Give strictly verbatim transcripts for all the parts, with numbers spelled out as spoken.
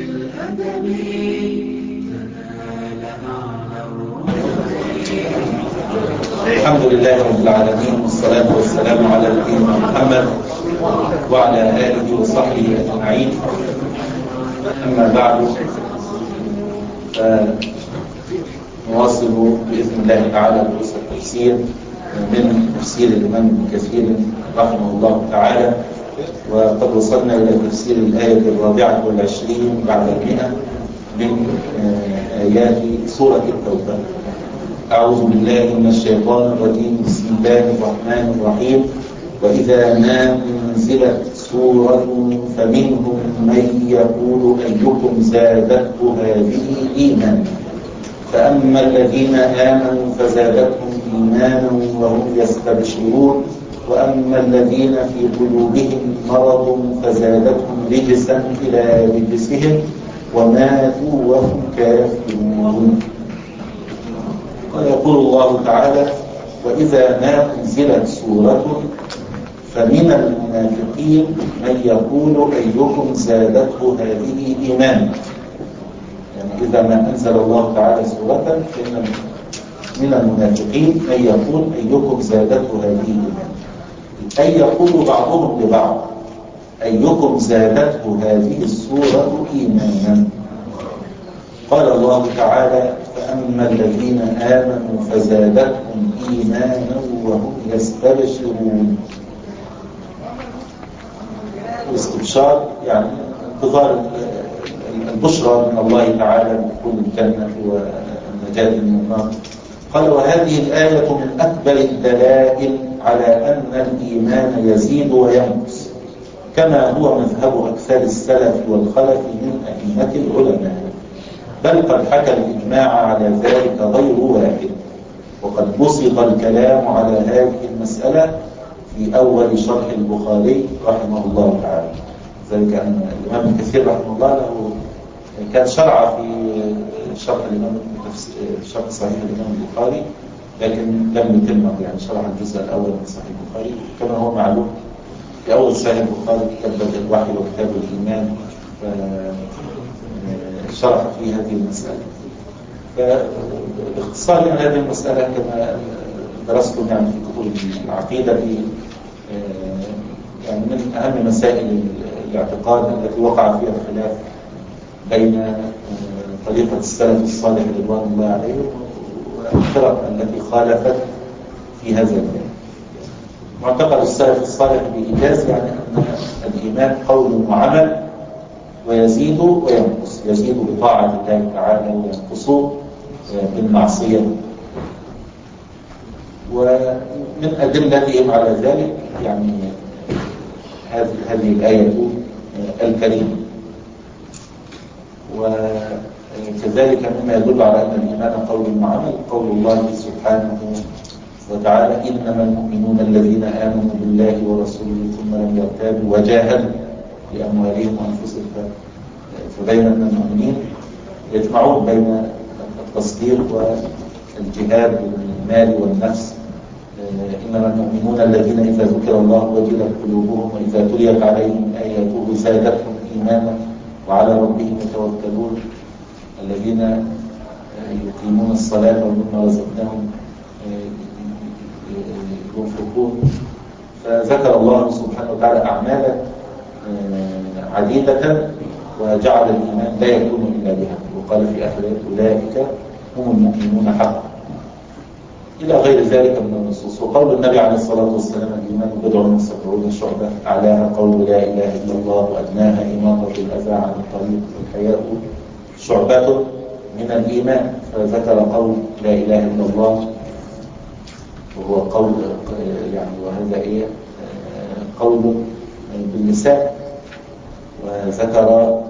بالأدب تنال أعلى الرتب. الحمد لله رب العالمين، والصلاة والسلام على نبينا محمد وعلى آله وصحبه أجمعين. أما بعد، فنواصل بإذن الله تعالى دروس التفسير من تفسير الإمام ابن كثير رحمه الله تعالى، وقد وصلنا إلى تفسير الآية الرابعة والعشرين بعد المئة من آيات سورة التوبة. أعوذ بالله من الشيطان الرجيم. بسم الله الرحمن الرحيم. وإذا ما أنزلت سورة فمنهم من يقول أيكم زادته هذه إيمانا فأما الذين آمنوا فزادتهم إيمانا وهم يستبشرون وأما الذين في قلوبهم مرض فزادتهم رجسا إلى رجسهم وماتوا وهم كافرون. ويقول الله تعالى: وإذا ما أنزلت سورة فمن المنافقين من يقول أيكم زادته هذه إيمانا. يعني إذا ما أنزل الله تعالى سورة فإن من المنافقين من يقول أيكم زادته هذه إيمانا، أي يقول بعضهم لبعض أيكم زادته هذه السورة إيمانا. قال الله تعالى: فأما الذين آمنوا فزادتهم إيمانا وهم يستبشرون. الاستبشار يعني انتظار البشرى من الله تعالى بدخول الجنة والنجاة من النار. قال: وهذه الآية من أكبر الدلائل على أن الإيمان يزيد وينقص، كما هو مذهب أكثر السلف والخلف من أئمة العلماء، بل قد حكى الإجماع على ذلك غير واحد. وقد بسط الكلام على هذه المسألة في أول شرح البخاري رحمه الله تعالى. ذلك أن الإمام ابن كثير رحمه الله له كان شرع في شرح الإمام شرح صحيح الإمام البخاري، لكن لم يتمه، يعني شرح الجزء الأول من صحيح البخاري كما هو معلوم. في أول صحيح البخاري كتاب بدء الوحي وكتاب الإيمان، شرح في هذه المسألة. فاختصار عن هذه المسألة كما درستم يعني في كتب العقيدة، في يعني من أهم مسائل الاعتقاد التي وقع فيها الخلاف بين طريقة السلف الصالح رضوان الله عليهم والفرق التي خالفت في هذا الباب. معتقد السلف الصالح بإيجاز يعني أن الإيمان قول وعمل، ويزيد وينقص، يزيد بطاعة الله تعالى وينقص بالمعصية. ومن أدلتهم على ذلك يعني هذه الآية الكريمة. وكذلك مما يدل على أن الإيمان قول وعمل قول الله سبحانه وتعالى: إنما المؤمنون الذين آمنوا بالله ورسوله ثم لم يرتابوا وجاهدوا بأموالهم وأنفسهم. فبين أن المؤمنين يجمعون بين التصديق والجهاد بالمال والنفس. إنما المؤمنون الذين إذا ذكر الله وجلت قلوبهم وإذا تليت عليهم آياته زادتهم إيمانا وعلى ربهم يتوكلون الذين يقيمون الصلاة ومما رزقناهم ينفقون. فذكر الله سبحانه وتعالى أعمالا عديدة وجعل الإيمان لا يكون إلا بها، وقال في آخر أولئك هم المؤمنون حقا إلى غير ذلك من النصوص. وقول النبي عليه الصلاة والسلام: الإيمان بضع وسبعون شعبة أعلاها قول لا إله إلا الله وأدناها إماطة الأذى عن الطريق والحياء شعبة من الإيمان. فذكر قول لا إله إلا الله وهو قول يعني وهذا إيه قول باللسان، وذكر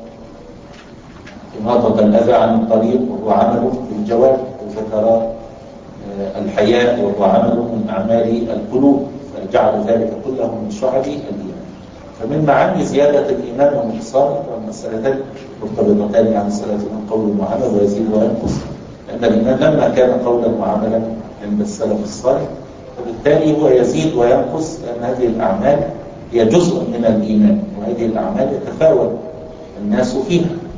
إماطة الأذى عن الطريق وهو عمل بالجوارح، وذكر الحياء وهو عمل من أعمال القلوب، فجعل ذلك كله من شعب الإيمان. فمن معاني زيادة الإيمان ونقصانه والمسألتان مرتبطتان عن مسألتين قول وعمل ويزيد وينقص، لأن الإيمان لما كان قولا وعملا عند السلف الصالح فبالتالي هو يزيد وينقص، لأن هذه الأعمال هي جزء من الإيمان، وهذه الأعمال يتفاوت الناس فيها.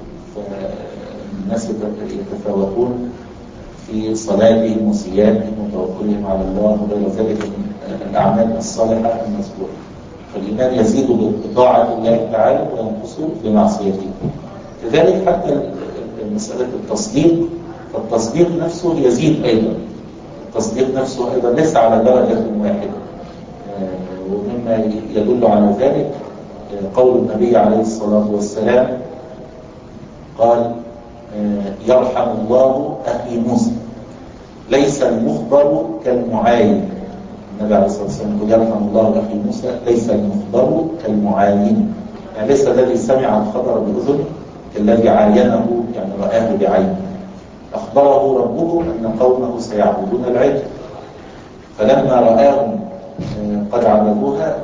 الناس يتفاوتون في صلاتهم وصيامهم وتوكلهم على الله وغير ذلك من الأعمال الصالحة المذكورة. فالإيمان يزيد بطاعة الله تعالى وينقص بمعصيته. كذلك حتى مسألة التصديق، فالتصديق نفسه يزيد أيضا. التصديق نفسه أيضا ليس على درجة واحدة، ومما يدل على ذلك قول النبي عليه الصلاة والسلام قال يرحم الله أخي موسى ليس المخبر كالمعاين. النبي عليه الصلاة والسلام يقول يرحم الله أخي موسى ليس المخبر كالمعاين، يعني ليس الذي سمع الخبر بأذنه كالذي عاينه يعني رآه بعينه. أخبره ربه أن قومه سيعبدون العجل، فلما رآهم قد عبدوها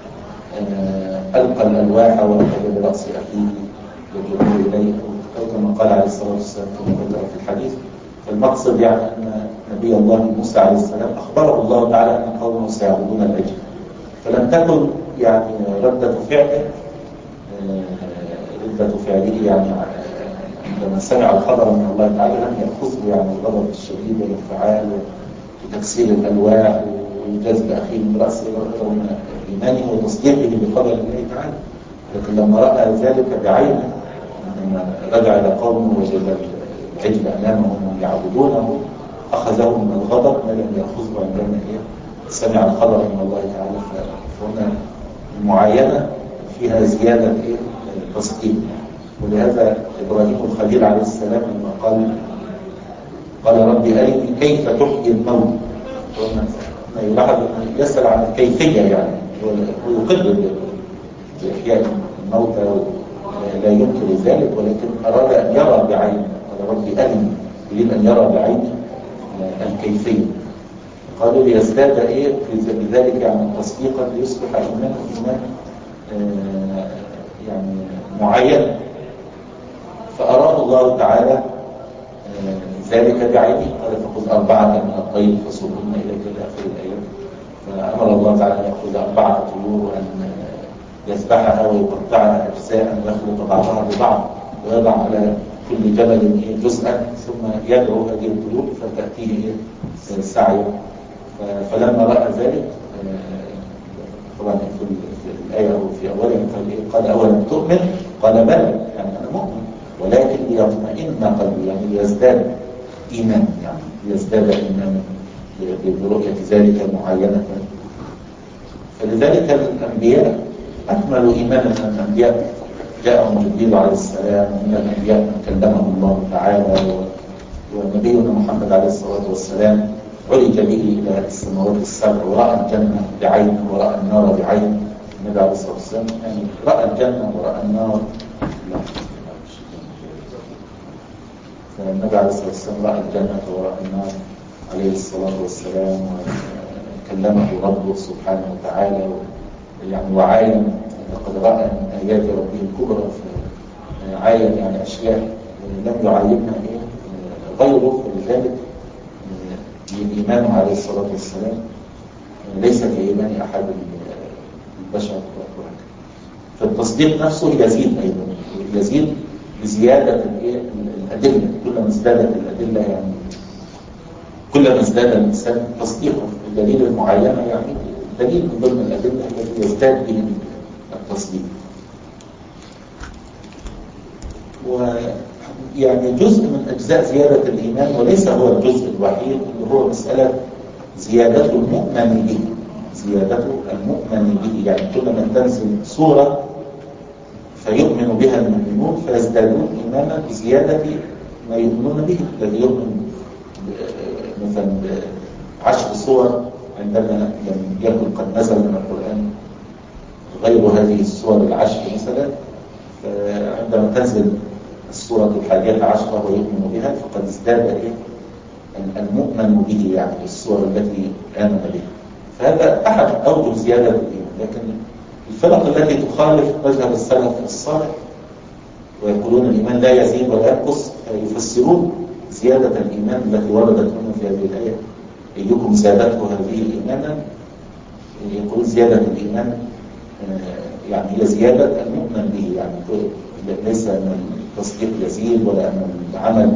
ألقى الألواح وأخذ برأس أخيه يجره إليه، أو كما قال عليه الصلاة والسلام كما ذكر في الحديث. فالمقصد يعني أن نبي الله موسى عليه السلام أخبره الله تعالى أن قومه سيعبدون العجل، فلم تكن يعني ردة فعله ردة فعله يعني عندما سمع الخبر من الله تعالى لم يأخذه يعني الغضب الشديد والانفعال وتكسير الألواح وجذب أخيه من رأسه رغم إيمانه وتصديقه بخبر الله تعالى. لكن لما رأى ذلك بعينه لما رجع إلى قومه وجد العجل أمامهم يعبدونه أخذهم من الغضب ما لم يأخذه عندما سمع الخبر من الله تعالى. فهنا المعاينة فيها زيادة تصديق. ولهذا إبراهيم الخليل عليه السلام لما قال قال ربي أرني كيف تحيي الموت، ما يلاحظ أنه يسأل عن الكيفية، يعني ويقر بإحياء الموتى لا ينكر ذلك، ولكن أراد أن يرى بعينه. قال ربي أرني، يريد أن يرى بعينه الكيفية. قالوا ليزداد إيه بذلك يعني تصديقا ليصبح إيمانه إيمان آه يعني معين. فأراد الله تعالى آه ذلك بعينه. قال فخذ أربعة من الطير فصرهن إليك إلى آخر الآيات. فأمر الله تعالى أن يأخذ أربعة طيور وأن يذبحها ويقطعها أجزاء ويخلط بعضها ببعض ويضع على كل جبل جزءا ثم يدعو هذه الطيور فتأتيه سعيا. فلما رأى ذلك طبعا في الآية أو في أولها قال أولا تؤمن؟ قال بلى، يعني أنا مؤمن ولكن ليطمئن قلبي، يعني ليزداد إيمان، يعني ليزداد إيمانا برؤية ذلك المعينة. فلذلك الأنبياء أكملوا إيمانا من الأنبياء. جاءهم جبريل عليه السلام من الأنبياء من كلمه الله تعالى، ونبينا محمد عليه الصلاة والسلام عرج به إلى السماوات السبع ورأى الجنة بعينه ورأى النار بعينه. النبي عليه الصلاة والسلام يعني رأى الجنة ورأى النار. فالنبي عليه الصلاة والسلام رأى الجنة ورأى النار عليه الصلاة والسلام، وكلمه ربه سبحانه وتعالى يعني وعاين لقد رأى من آيات ربه الكبرى. فعاين يعني أشياء لم يعاينها غيره. فلذلك إيمانه عليه الصلاة والسلام ليس كإيمان أحد البشر. فالتصديق نفسه يزيد أيضا، يزيد بزيادة الأدلة. كلما ازدادت الأدلة يعني كلما ازداد الإنسان تصديقه. الدليل المعينة يعني دليل من ضمن الأدلة التي يزداد به التصديق. ويعني جزء من أجزاء زيادة الإيمان وليس هو الجزء الوحيد، اللي هو مسألة زيادة المؤمن به. زيادة المؤمن به يعني كلما تنزل سورة فيؤمن بها المؤمنون فيزدادون إيمانا بزيادة ما يؤمنون به. الذي يؤمن مثلا بعشر صور عندما لم يكن قد نزل من القرآن غير هذه الصور العشر مثلا، عندما تنزل السورة الحادية عشرة ويؤمن بها فقد ازداد إيه المؤمن به، يعني الصور التي آمن بها. فهذا أحد أوجه زيادة الإيمان. لكن الفرق التي تخالف مذهب السلف الصالح ويقولون الإيمان لا يزيد ولا ينقص يفسرون زيادة الإيمان التي وردت هنا في هذه الآية أيكم زادته هذه إيمانا. يقول زيادة الإيمان يعني هي زيادة المؤمن به، يعني ليس أن التصديق يزيد ولا أن العمل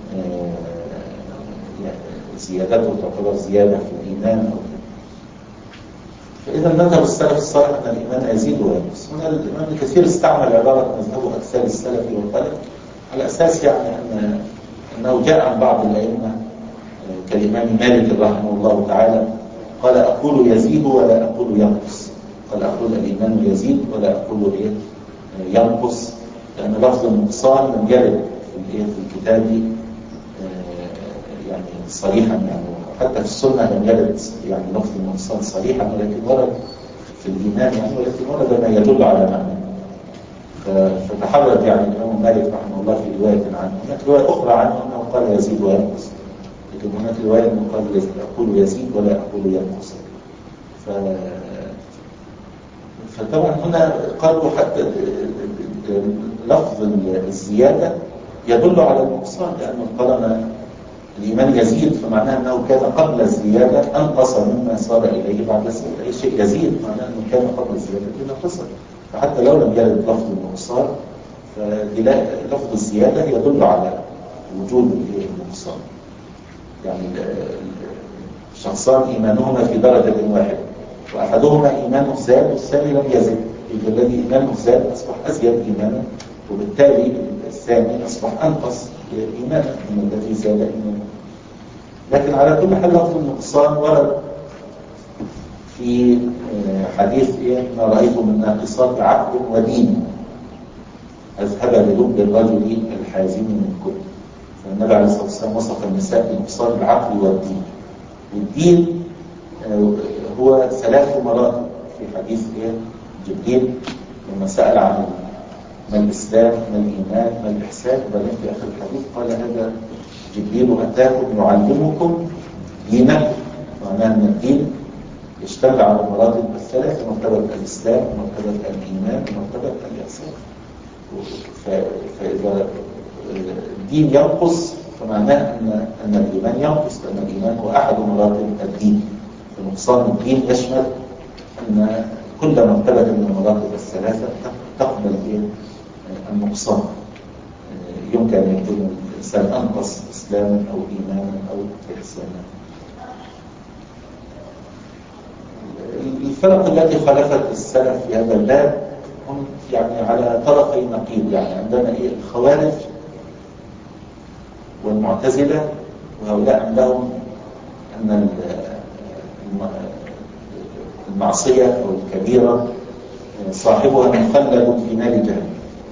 زيادته تعتبر زيادة في الإيمان أو كده. فإذا مذهب السلف الصالح أن الإيمان يزيد وينقص. هنا الإمام ابن كثير استعمل عبارة مذهب أكثر السلف والخلف على أساس يعني أن أنه جاء عن بعض الأئمة كالإمام مالك رحمه الله تعالى قال أقول يزيد ولا أقول ينقص. قال أقول الإيمان يزيد ولا أقول إيه ينقص، لأن لفظ النقصان لم يرد في في الكتاب يعني صريحا، يعني حتى في السنة لم يرد يعني لفظ النقصان صريحا، ولكن ورد في الإيمان يعني، ولكن ورد ما يدل على معنى. فتحرج يعني الإمام مالك رحمه الله في رواية عنه. هناك رواية أخرى عنه أنه قال يزيد وينقص، لكن هناك رواية أنه قال أقول يزيد ولا أقول ينقص. ف... فطبعا هنا قالوا حتى لفظ الزيادة يدل على النقصان، لأنه طالما الإيمان يزيد فمعناه أنه كان قبل الزيادة أنقص مما صار إليه بعد الزيادة. أي شيء يزيد معناه أنه كان قبل الزيادة نقص، فحتى لو لم يرد لفظ النقصان فلفظ الزيادة يدل على وجود النقصان. يعني الشخصان إيمانهما في درجة واحدة، وأحدهما إيمانه زاد والثاني لم يزد، الذي إيمانه زاد أصبح أزيد إيمانا، وبالتالي الثاني أصبح أنقص إيمانا من الذي زاد إيمانا. لكن على كل حال لفظ النقصان ورد في حديث إيه ما رأيت من ناقصات عقل ودين أذهب للب الرجل الحازم من كل. فالنبي عليه الصلاة والسلام وصف النساء بنقصان العقل والدين. والدين هو ثلاث مراتب في حديث إيه جبريل لما سأل عن ما الإسلام ما الإيمان ما الإحسان، وبعدين في آخر الحديث قال هذا جبريل أتاكم يعلمكم دينكم. معناه أن الدين يشتمل على المراتب الثلاث: مرتبة الإسلام ومرتبة الإيمان ومرتبة الإحسان. فإذا الدين ينقص فمعناه أن أن الإيمان ينقص، لأن الإيمان هو أحد مراتب الدين. فنقصان الدين يشمل أن كل مرتبة من المراتب الثلاثة تقبل النقصان. يمكن أن يكون الإنسان أنقص إسلاما أو إيمانا أو إحسانا. الفرق التي خالفت السلف في هذا الباب هم يعني على طرفي نقيض. يعني عندنا إيه الخوارج والمعتزلة، وهؤلاء عندهم أن المعصية أو الكبيرة صاحبها مخلد في نار جهنم.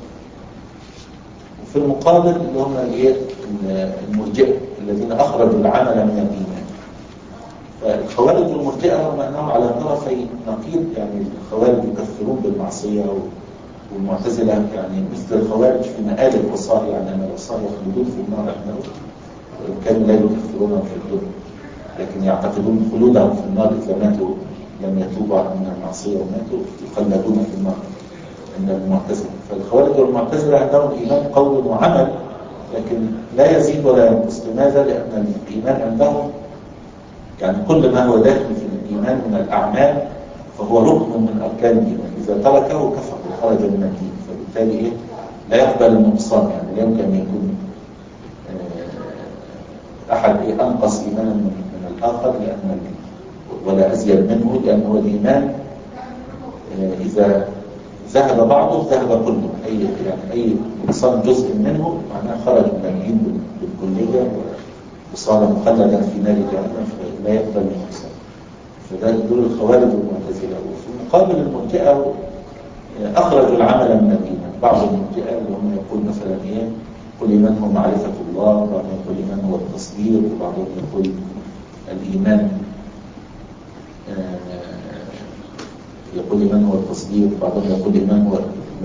وفي المقابل اللي هم المرجئة الذين أخرجوا العمل من الإيمان. فالخوارج والمرجئة هم أنهم على طرفي نقيض. يعني الخوارج يكفرون بالمعصية، والمعتزلة يعني مثل الخوارج في مآل العصاة، يعني أن العصاة يخلدون في النار أحنا وإن كانوا لا يكفرون في الدنيا، لكن يعتقدون خلودهم في النار إذا ماتوا لم يتوبوا عن المعصية وماتوا يخلدون في النار عند المعتزلة. فالخوارج والمعتزلة عندهم إيمان قول وعمل، لكن لا يزيد ولا ينقص. لماذا؟ لأن الإيمان عندهم يعني كل ما هو داخل في الإيمان من الأعمال فهو ركن من أركان الإيمان، إذا تركه كفر وخرج من الدين. فبالتالي إيه لا يقبل النقصان. يعني لا يمكن أن يكون أحد إيه أنقص إيمانا من, من الآخر لأن ولا أزيد منه، لأن هو الإيمان إذا ذهب بعضه ذهب كله. أي يعني أي نقصان جزء منه معناه خرج من الدين بالكلية وصار مخلدا في نار جهنم، فلا يقبل النقصان. فده دول الخوارج والمعتزلة. وفي مقابل المرجئة أخرجوا العمل من الإيمان. بعض المرجئة اللي هم يقول مثلا إيه كل إيمان هو معرفة الله، وبعضهم يقول إيمان هو التصديق، وبعضهم يقول الإيمان يقول إيمان هو التصديق، وبعضهم يقول إيمان هو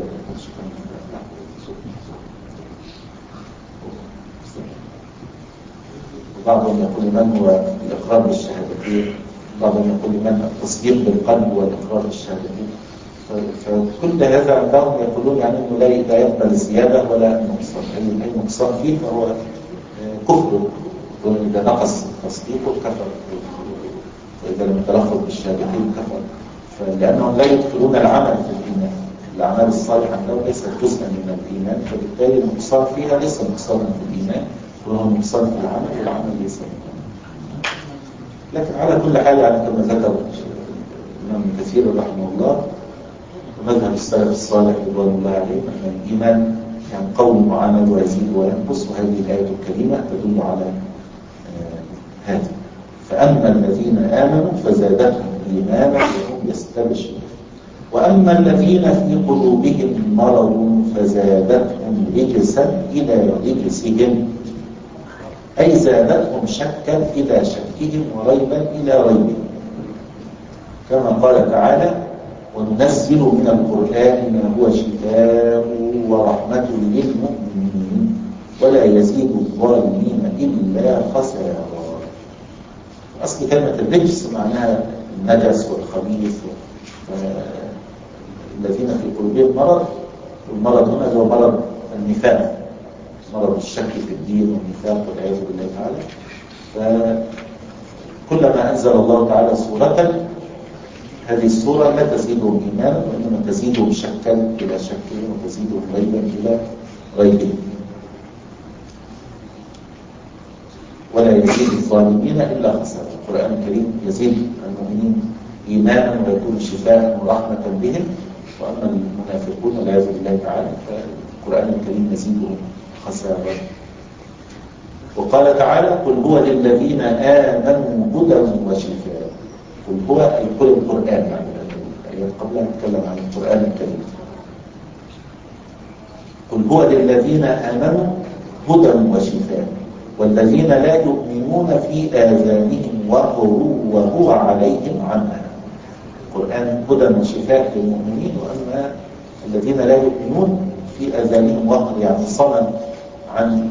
وبعضهم يقول إيمان هو الإقرار بالشهادتين، وبعضهم يقول إيمان التصديق بالقلب والإقرار بالشهادتين. فكل هذا عندهم يقولون يعني أنه لا يقبل زيادة ولا نقصان. أي نقصان فيه فهو كفر، وإذا نقص تصديقه كفر، وإذا لم يتلفظ بالشهادتين كفر، فلأنهم لا يدخلون العمل في الإيمان. الأعمال الصالحة عندهم ليست جزءا من الإيمان، فبالتالي النقصان فيها ليس نقصانا في الإيمان، وهو نقصان في العمل، والعمل ليس الإيمان. لكن على كل حال يعني كما ذكر الإمام ابن كثير رحمه الله ومذهب السلف الصالح رضوان الله عليهم أن الإيمان يعني قول وعمل ويزيد وينقص، وهذه الآية الكريمة تدل على هذا. فأما الذين آمنوا فزادتهم إيمانا وهم يستبشرون، وأما الذين في قلوبهم مرض فزادتهم رجسا إلى رجسهم، أي زادتهم شكا إلى شكهم وريبا إلى ريبهم، كما قال تعالى: وننزل من القرآن ما هو شفاء ورحمة للمؤمنين ولا يزيد الظالمين إلا خسارا. أصل كلمة الرجس معناها النجس والخبيث. الذين في قلوبهم مرض، والمرض هنا هو مرض النفاق، مرض الشك في الدين والنفاق والعياذ بالله تعالى. فكلما أنزل الله تعالى سورة، هذه السورة لا تزيدهم إيمانا وإنما تزيدهم شكا إلى شكهم وتزيدهم ريبا إلى ريبهم، ولا يزيد الظالمين إلا خسارا. القرآن الكريم يزيد المؤمنين إيمانا ويكون شفاء ورحمة بهم، وأما المنافقون والعياذ بالله تعالى فالقرآن الكريم يزيدهم خسارا. وقال تعالى: قل هو للذين آمنوا هدى وشفاء. قل هو أي قل القرآن، يعني الآيات قبلها نتكلم عن القرآن الكريم. قل هو للذين آمنوا هدى وشفاء، والذين لا يؤمنون في آذانهم وقر وهو عليهم عمى. القرآن هدى وشفاء للمؤمنين، وأما الذين لا يؤمنون في آذانهم وقر، يعني صمم عن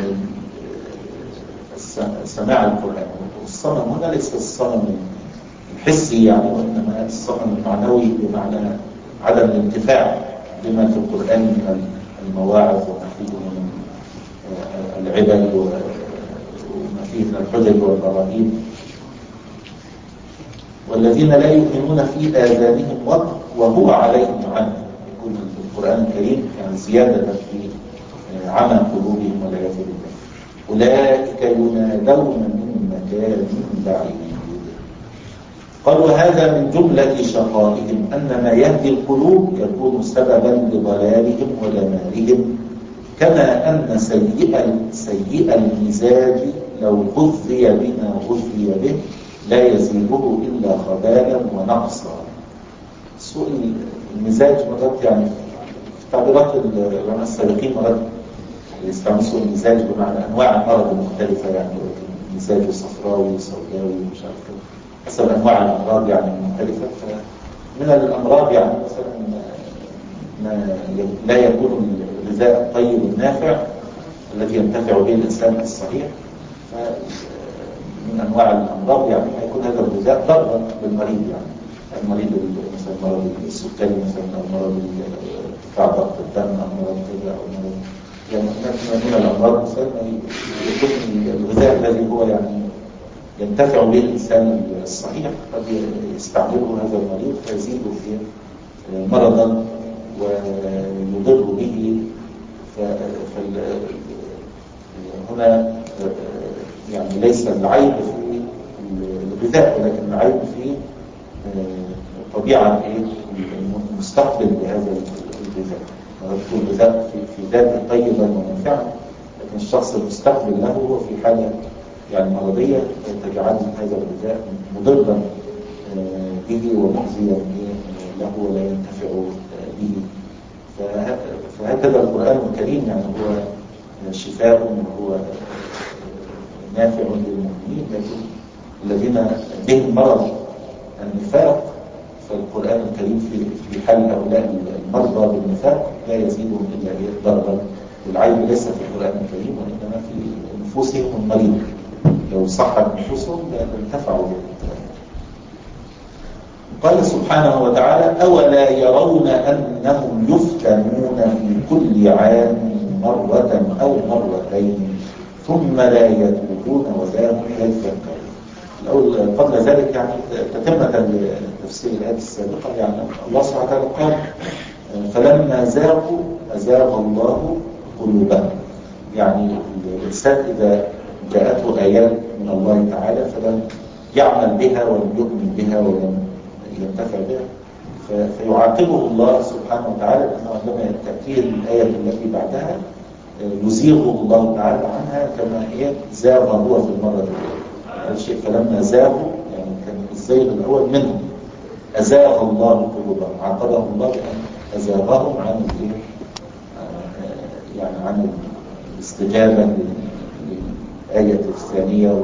سماع القرآن. والصمم هنا ليس الصمم الحسي يعني، وإنما الصمم المعنوي بمعنى عدم الانتفاع بما في القرآن من المواعظ وما فيه من العبر وما فيه من الحجج والبراهين. والذين لا يؤمنون في آذانهم وقر وهو عليهم عمى، يكون القرآن الكريم يعني زيادة في عمى قلوبهم والعياذ بالله. أولئك ينادون من مكان بعيد. قال: وهذا من جملة شقائهم أن ما يهدي القلوب يكون سببا لضلالهم ودمارهم، كما أن سيء سيء المزاج لو غذي بما غذي به لا يزيده إلا خبالا ونقصا. سوء المزاج مرات يعني في تعبيرات العلماء السابقين مرات يستعملوا سوء المزاج بمعنى أنواع المرض المختلفة، يعني مزاج صفراوي سوداوي مش عارف كده، حسب أنواع الأمراض يعني المختلفة. فمن الأمراض يعني مثلا ما لا يكون الغذاء الطيب النافع الذي ينتفع به الإنسان الصحيح، من أنواع الأمراض يعني ما يكون هذا الغذاء ضرا بالمريض، يعني المريض مثلا مرض السكري مثلا، أو مرض ارتفاع ضغط الدم، أو مرض كذا، أو مرض يعني من الأمراض مثلا يكون الغذاء الذي هو يعني ينتفع به الإنسان الصحيح قد يستعمله هذا المريض فيزيد فيه مرضا ويضر به. فهنا يعني ليس العيب في الغذاء، ولكن العيب في طبيعة المستقبل لهذا الغذاء. يكون الغذاء في ذاته طيبا ومنفعا، لكن الشخص المستقبل له هو في حالة يعني مرضية تجعل هذا الغذاء مضرا به ومؤذيا له ولا ينتفع به. فهكذا القرآن الكريم يعني هو شفاء وهو نافع للمؤمنين، لكن الذين بهم مرض النفاق فالقرآن الكريم في في حال هؤلاء المرضى بالنفاق لا يزيدهم إلا ضررا. والعيب ليس في القرآن الكريم وإنما في نفوسهم المريضة، لو صحت نفوسهم لانتفعوا به. قال سبحانه وتعالى: أولا يرون أنهم يفتنون في كل عام مرة أو مرتين ثم لا يتوبون ولا هم يذكرون. الأول قبل ذلك يعني تتمة تفسير الآية السابقة، يعني الله سبحانه وتعالى قال: فلما زاغوا أزاغ الله قلوبهم. يعني الإنسان إذا جاءته آيات من الله تعالى فلم يعمل بها ولم يؤمن بها ولم ينتفع بها فيعاقبه الله سبحانه وتعالى أنه عندما تأتيه الآية التي بعدها يزيغه الله تعالى عنها كما هي زاغ هو في المرة الأولى. الشيء فلما زاغوا يعني كان الزيغ الأول منهم أزاغ الله قلوبهم، عاقبهم الله بأن أزاغهم عن يعني عن الاستجابة للآية الثانية.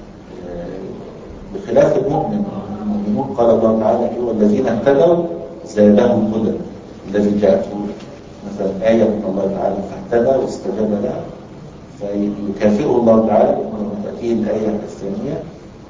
بخلاف المؤمن، المؤمنون قال الله تعالى والذين اهتدوا زادهم هدى، الذي جاءته مثلا آية من الله تعالى فاهتدى واستجاب لها فيكافئه الله تعالى لما تأتيه الآية الثانية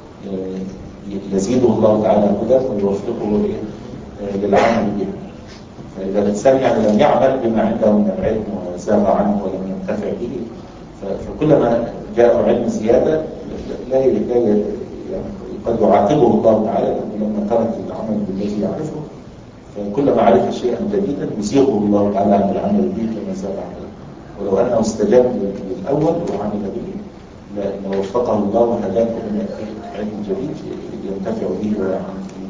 يزيده الله تعالى هدى ويوفقه للعمل بها. فإذا الإنسان يعني لم يعمل بما عنده من العلم وزاغ عنه ولم ينتفع به فكلما جاء علم زيادة لا يعني قد يعاقبه الله تعالى لما ترك العمل بالذي يعرفه، فكلما عرف شيئا جديدا يزيغه الله تعالى عن العمل به كما زاغ عنه. ولو أنه استجاب للأول وعمل به لوفقه الله وهداه من يأتيه علم جديد ينتفع به ويعمل به.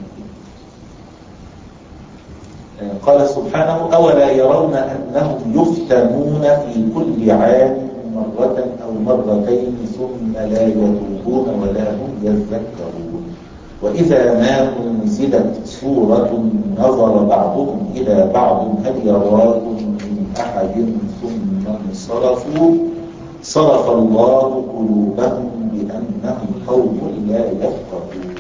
قال سبحانه أولا يرون أنهم يفتنون في كل عام مرة أو مرتين ثم لا يتوبون ولا هم يذكرون وإذا ما أنزلت سورة نظر بعضهم إلى بعض هل يراكم من أحد ثم انصرفوا صرف الله قلوبهم بأنهم قوم لا يفقهون.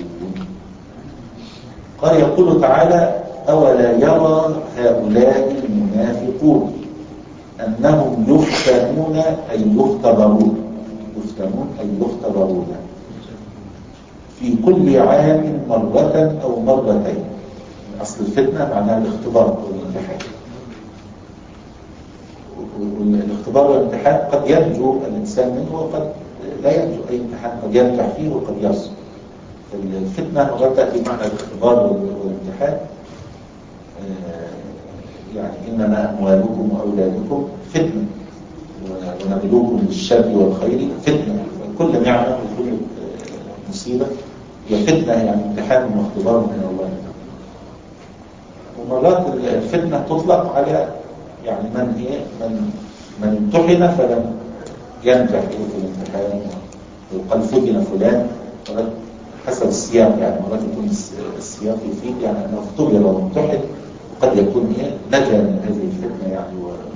قال يقول تعالى أولا يرى هؤلاء المنافقون أنهم يفتنون أي يختبرون يفتنون أي يختبرون في كل عام مرة أو مرتين. أصل الفتنة معناها الاختبار والامتحان، والاختبار والامتحان قد ينجو الإنسان منه وقد لا ينجو. أي امتحان قد ينجح فيه وقد يصل. الفتنة مرات تأتي معنى الاختبار والامتحان، يعني إنما أموالكم وأولادكم فتنة ونبلوكم بالشر والخير فتنة. كل نعمة وكل مصيبة هي فتنة، يعني امتحان واختبار من الله. ومرات الفتنة تطلق على يعني من هي من من امتحن فلم ينجح في الامتحان ويقال فتن فلان حسب السياق. يعني مرات يكون السياق يفيد يعني أنه اختبر وامتحن، قد يكون هي نجا من هذه الفتنة يعني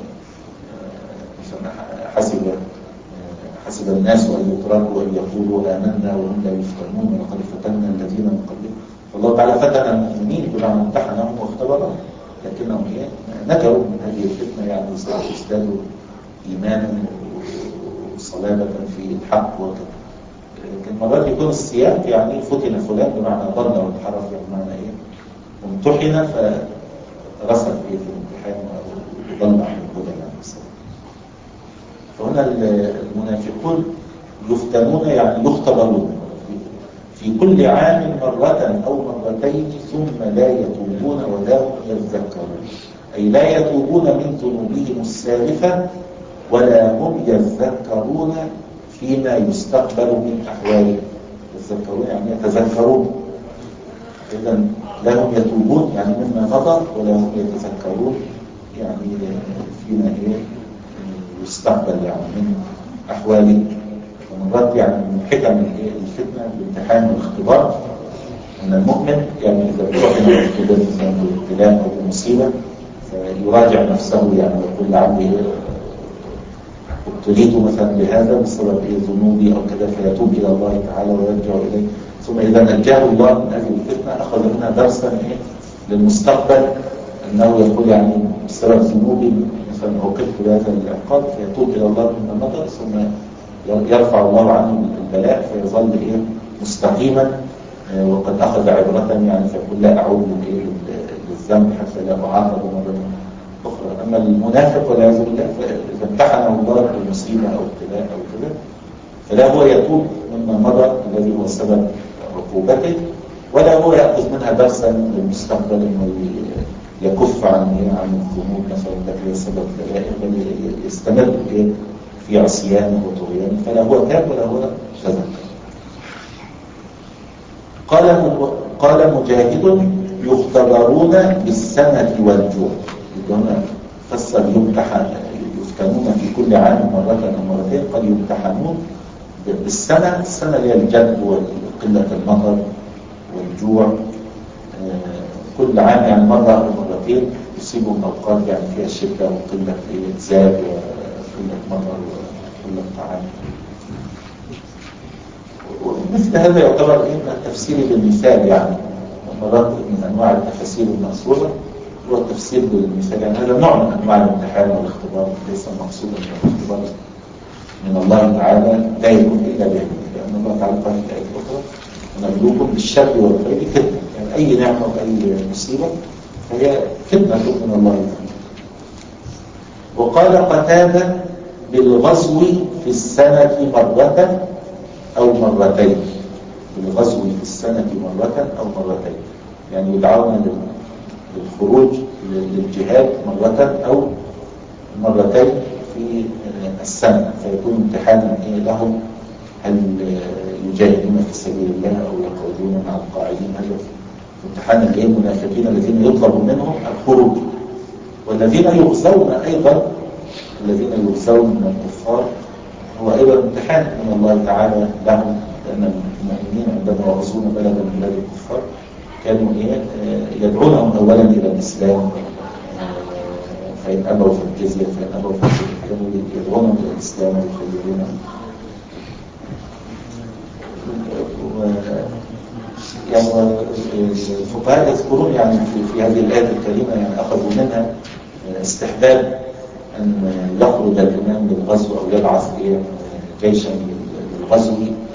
حسب حسب الناس أن يتركوا أن يقولوا آمنا وهم لا يفتنون ولقد فتنا الذين من قبلهم. فالله تعالى فتن المؤمنين بمعنى امتحنهم واختبرهم، لكنهم هي نجوا من هذه الفتنة يعني ازدادوا إيمانا وصلابة في الحق وكذا. لكن مرات يكون السياق يعني فتن فلان بمعنى ضل وانحرف، يعني معنى إيه امتحن فرسل إيه في الامتحان وضل عن الهدى يعني. فهنا المنافقون يفتنون يعني يختبرون في كل عام مرة أو مرتين ثم لا يتوبون ولا هم يذكرون، أي لا يتوبون من ذنوبهم السالفة ولا هم يذكرون فيما يستقبل من أحوالهم. يذكرون يعني يتذكرون، إذا لا هم يتوبون يعني مما مضى ولا هم يتذكرون يعني فيما إيه يستقبل يعني من أحواله. ومرات يعني من حكم الفتنة الامتحان والاختبار أن المؤمن يعني إذا امتحن بالابتلاء أو بالمصيبة فيراجع نفسه يعني ويقول لعلي ابتليت مثلا بهذا بسبب ذنوبي أو كذا، فيتوب إلى الله تعالى ويرجع إليه. ثم إذا نجاه الله من هذه الفتنة أخذ منها درسا للمستقبل أنه يقول يعني بسبب ذنوبي مثلا عوقبت بهذا العقاب، فيتوب إلى الله مما مضى ثم يرفع الله عنه البلاء فيظل إيه مستقيما وقد أخذ عبرة يعني فيقول لا أعود للذنب حتى لا أعاقب مرة أخرى. أما المنافق والعياذ بالله فإذا امتحنه الله بالمصيبة أو ابتلاء أو كذا فلا هو يتوب مما مضى الذي هو سبب عقوبته ولا هو يأخذ منها درسا للمستقبل أنه يكف عن عن الذنوب مثلا التي هي سبب الكبائر، بل يستمر في عصيانه وطغيانه، فلا هو تاب ولا هو تزكى. قال قال مجاهد يختبرون بالسنة والجوع. هنا فسر يمتحن يفتنون في كل عام مرة أو مرتين، قد يمتحنون بالسنة. السنة هي الجد وقلة المطر والجوع، كل عام يعني مرة أو مرتين يصيبهم أوقات يعني فيها شدة وقلة زاد وقلة مطر وقلة طعام. ومثل هذا يعتبر إيه التفسير بالمثال، يعني مرات من أنواع التفاسير المأثورة هو التفسير بالمثال. يعني هذا نوع من أنواع الامتحان والاختبار، ليس المقصود أن الاختبار من الله تعالى لا يكون إلا به، لأن الله تعالى قال في آية أخرى ونبلوكم بالشر والخير فتنة. يعني أي نعمة وأي مصيبة فهي فتنة من الله تعالى. وقال قتادة بالغزو في السنة مرة أو مرتين. بالغزو في السنة مرة أو مرتين، يعني يدعون للخروج للجهاد مرة أو مرتين في السنة، فيكون امتحانا لهم هل يجاهدون في سبيل الله أو يقعدون مع القاعدين. هذا امتحانا للمنافقين الذين يطلب منهم الخروج، والذين يغزون أيضا، الذين يغزون من الكفار هو أيضا امتحان من الله تعالى لهم، لأن المؤمنين عندما يغزون بلدا من بلاد الكفار كانوا يدعونهم أولا إلى الإسلام، فإن أبوا في الجزية فإن أبوا في الجزية كانوا يدعونهم إلى الإسلام ويخيرونهم. يعني الفقهاء يذكرون يعني في, في هذه الآية الكريمة يعني أخذوا منها استحباب أن يخرج الإمام للغزو أو يبعث جيشا للغزو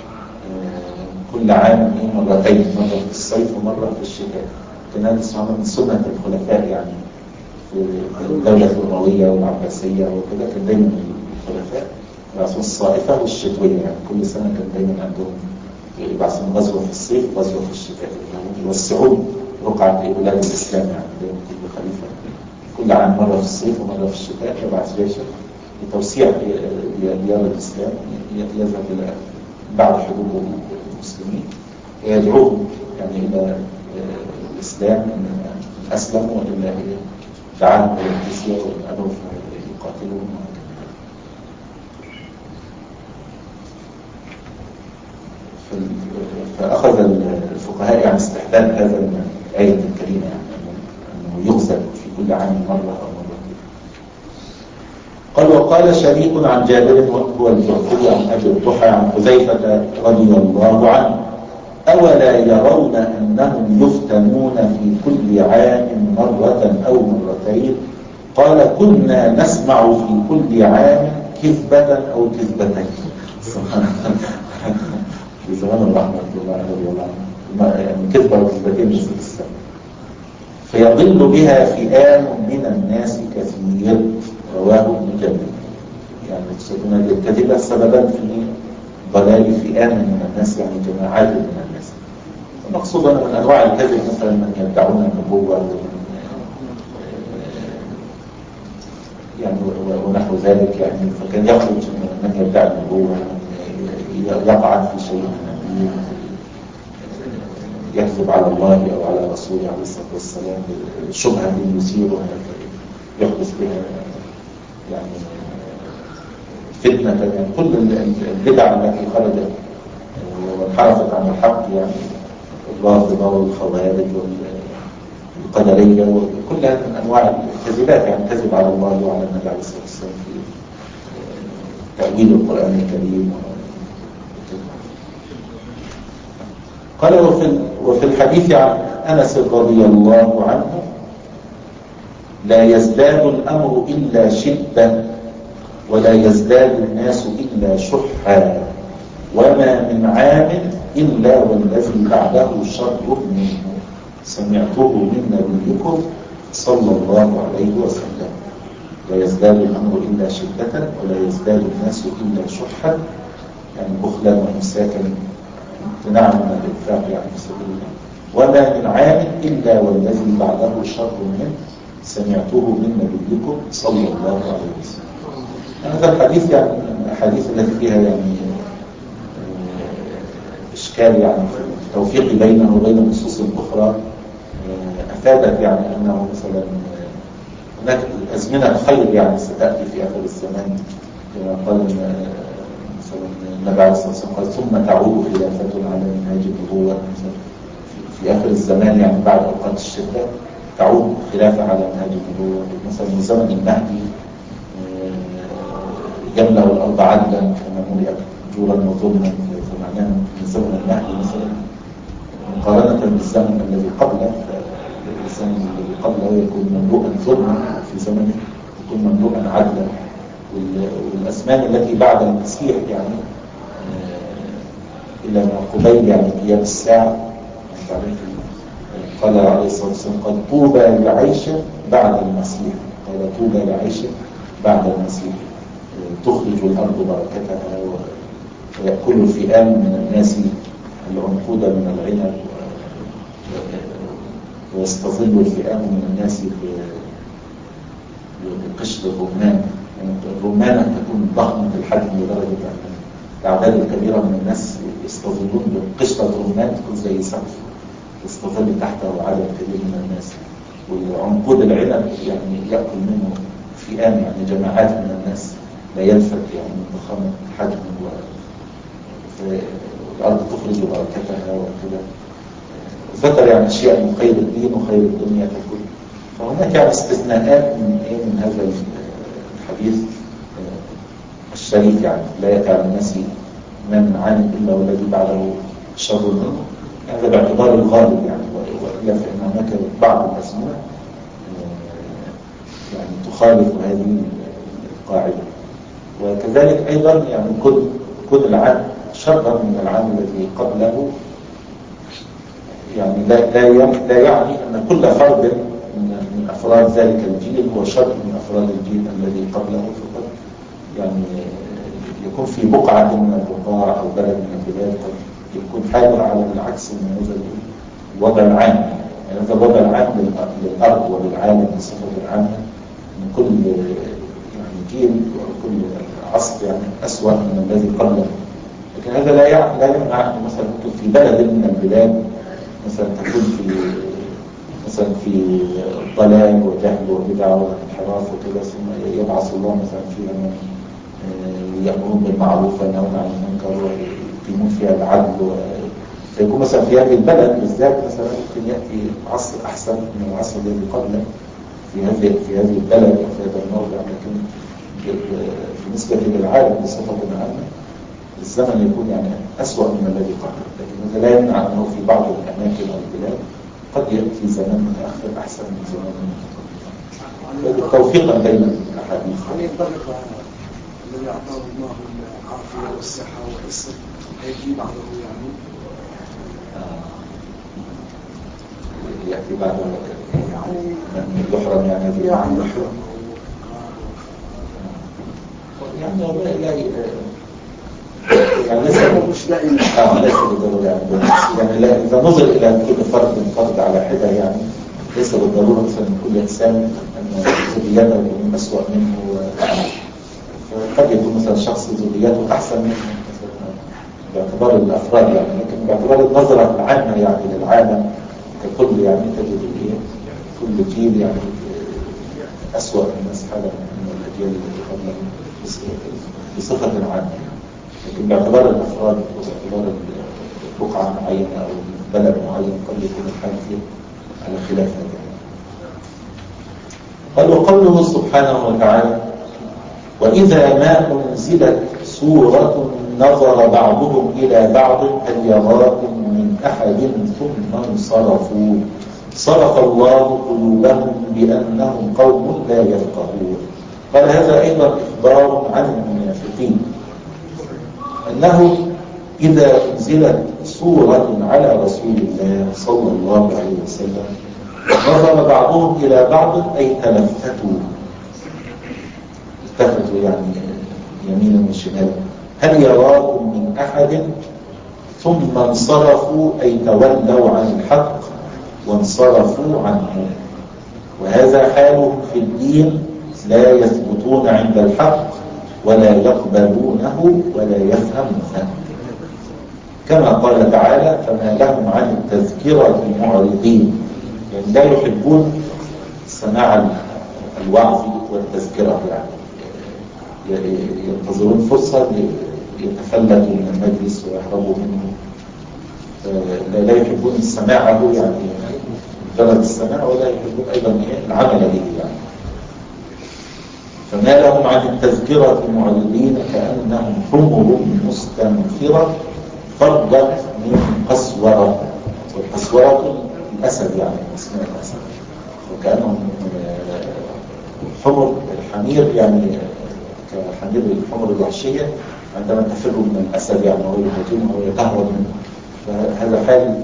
كل عام مرتين، مرة في الصيف ومرة في الشتاء. كان هذا اسمه من سنة الخلفاء، يعني في الدولة الأموية والعباسية وكذا كان دايما الخلفاء يبعثون الصائفة والشتوية، يعني كل سنة كان دايما عندهم يبعثون غزوة في الصيف وغزوة في الشتاء، يوسعون رقعة بلاد الإسلام. يعني دايما كل خليفة كل عام مرة في الصيف ومرة في الشتاء يبعث جيشا لتوسيع ديار الإسلام، يذهب إلى بعض حدود المسلمين ويدعوهم يعني إلى الإسلام إن أسلموا وإلا دعاهم إلى الجزية وإن أبوا يقاتلون. فأخذ الفقهاء يعني استحباب هذا من الآية الكريمة، يعني أنه يغزل في كل عام مرة أو مرتين. قال وقال شريك عن جابر هو الجعفري عن أبي الضحى عن حذيفة رضي الله عنه أولا يرون أنهم يفتنون في كل عام مرة أو مرتين؟ قال كنا نسمع في كل عام كذبة أو كذبتين. في زمان الرحمة رضي الله عنه يعني كذبة وكذبتين مش في السنة. فيضل بها فئام من الناس كثير. رواه ابن جابر. يعني تكون هذه الكذبة سببا في ضلال فئام من الناس، يعني جماعات من الناس. المقصود أن من أنواع الكذب مثلا من يدعون النبوة يعني ونحو ذلك، يعني فكان يخرج من يدعي النبوة يقع في شيء من الدين، يكذب على الله أو على رسوله عليه الصلاة والسلام شبهة يثيرها يحدث بها يعني فتنة. يعني كل البدع التي خرجت وانحرفت عن الحق، يعني الرافضة والخوارج والقدرية وكلها من أنواع الكذبات، يعني كذب على الله وعلى النبي عليه الصلاة والسلام في تأويل القرآن الكريم. قال وفي, وفي الحديث عن أنس رضي الله عنه لا يزداد الأمر إلا شدة ولا يزداد الناس إلا شحا وما من عام إلا والذي بعده شر منه سمعته من نبيكم صلى الله عليه وسلم. لا يزداد الأمر إلا شدة ولا يزداد الناس إلا شحا، يعني بخلا وإمساكا امتناعا من الإنفاق يعني في سبيل الله. وما من عام إلا والذي بعده شر منه سمعته من نبيكم صلى الله عليه وسلم. هذا الحديث يعني من الأحاديث التي فيها يعني إشكال يعني في التوفيق بينه وبين النصوص الأخرى، أفادت يعني أنه مثلا هناك أزمنة خير يعني ستأتي في آخر الزمان، كما قال مثلا النبي عليه الصلاة والسلام قال ثم تعود خلافة على منهاج النبوة في آخر الزمان، يعني بعد أوقات الشدة تعود خلافة على منهاج النبوة. مثلا من زمن المهدي يملأ الأرض عدلا كما ملئت جورا وظلما، فمعناه من زمن المهدي مثلا مقارنة بالزمن الذي قبله، الزمن الذي قبله يكون مملوءا ظلما، في زمنه يكون مملوءا عدلا. والأزمان التي بعد المسيح يعني إلى ما قبيل يعني قيام الساعة، قال عليه الصلاة والسلام قال طوبى لعيشة بعد المسيح، قال طوبى لعيشة بعد المسيح تخرج الأرض بركتها ويأكل الفئام من الناس العنقود من العنب ويستظل الفئام من الناس بقشر الرمان. يعني الرمانة تكون ضخمة الحجم لدرجة أن الأعداد الكبيرة من الناس يستظلون بقشرة رمان تكون زي سقف يستظل تحته عدد كبير من الناس. والعنقود العنب يعني يأكل منه فئام، يعني جماعات من الناس لا يلفت يعني من ضخامة الحجم، والأرض تخرج بركتها وكذا. ذكر يعني أشياء من خير الدين وخير الدنيا ككل. فهناك يعني استثناءات من إيه من هذا الحديث الشريف، يعني لا يأتي على الناس ما من عام إلا والذي بعده شر منه، هذا باعتبار الغالب يعني. وإلا فإن هناك بعض الأزمنة يعني تخالف هذه القاعدة. وكذلك أيضا يعني كل كل العام شرا من العام الذي قبله، يعني لا لا لا يعني أن كل فرد من أفراد ذلك الجيل هو شر من أفراد الجيل الذي قبله، فقط يعني يكون في بقعة من البقاع أو بلد من البلاد قد يكون حالها على العكس من هذا الوضع العام. يعني هذا الوضع العام للأرض وللعالم بصفة عامة من كل يعني جيل وكل عصر يعني أسوأ من الذي قبله. لكن هذا لا يعني لا يمنع أن مثلا في بلد من البلاد مثلا تكون في مثلا في ضلال وجهل وبدع وانحراف وكذا، ثم يبعث الله مثلا فيها من يأمرون بالمعروف وينهون عن المنكر ويقيمون فيها العدل، فيكون مثلا في هذه البلد بالذات مثلا ممكن يأتي عصر أحسن من العصر الذي قبله في هذه في هذه البلد وفي هذا الموضع. لكن بالنسبة للعالم بصفة عامة الزمن يكون يعني أسوأ من الذي قبله. لكن هذا لا يمنع أنه في بعض الأماكن أو البلاد قد يأتي زمن متأخر أحسن من زمن متقدم، توفيقا بين الأحاديث. الذي أعطاه الله العافية والصحة والعسر هيجي بعده يعني يأتي بعده يعني يحرم يعني يعني يحرم يعني لا يعني ليس مش دائما اه ليس بالضرورة يعني يعني لا إذا نظر إلى كل فرد فرد على حدة يعني ليس بالضرورة مثلا كل إنسان أن ذريته يكون أسوأ منه، فقد يكون مثلا شخص ذريته أحسن منه باعتبار الأفراد يعني، لكن باعتبار النظرة العامة يعني للعالم ككل يعني تجد إيه كل جيل يعني أسوأ الناس حالا من الأجيال التي قبلهم بصفة عامة. لكن باعتبار الأفراد وباعتبار بقعة معينة أو بلد معين قد يكون الحال فيه على خلاف هذا. قال وقوله سبحانه وتعالى وإذا ما أنزلت سورة نظر بعضهم إلى بعض هل يراكم من أحد ثم انصرفوا صرف الله قلوبهم بأنهم قوم لا يفقهون. قال هذا أيضا إخبار عن المنافقين أنه إذا أنزلت سورة على رسول الله صلى الله عليه وسلم نظر بعضهم إلى بعض أي تلفتوا التفتوا يعني يمينا وشمالا هل يراكم من أحد ثم انصرفوا أي تولوا عن الحق وانصرفوا عنه. وهذا حالهم في الدين، لا يثبتون عند الحق ولا يقبلونه ولا يفهمونه، كما قال تعالى: فما لهم عن التذكرة معرضين، يعني لا يحبون سماع الوعظ والتذكرة، يعني ينتظرون فرصة يتفلتوا من المجلس ويهربوا منه، لا يحبون سماعه، يعني مجرد السماع، ولا يحبون أيضا العمل به يعني. فما لهم عن التذكرة معرضين كأنهم حمر مستنفرة فردا من قسورة، والقسورة الأسد يعني اسمها الأسد، وكأنهم حمر الحمير يعني كحمير الحمر الوحشية عندما تفر من الأسد يعني ويهاجمه ويتهرب منه. فهذا حال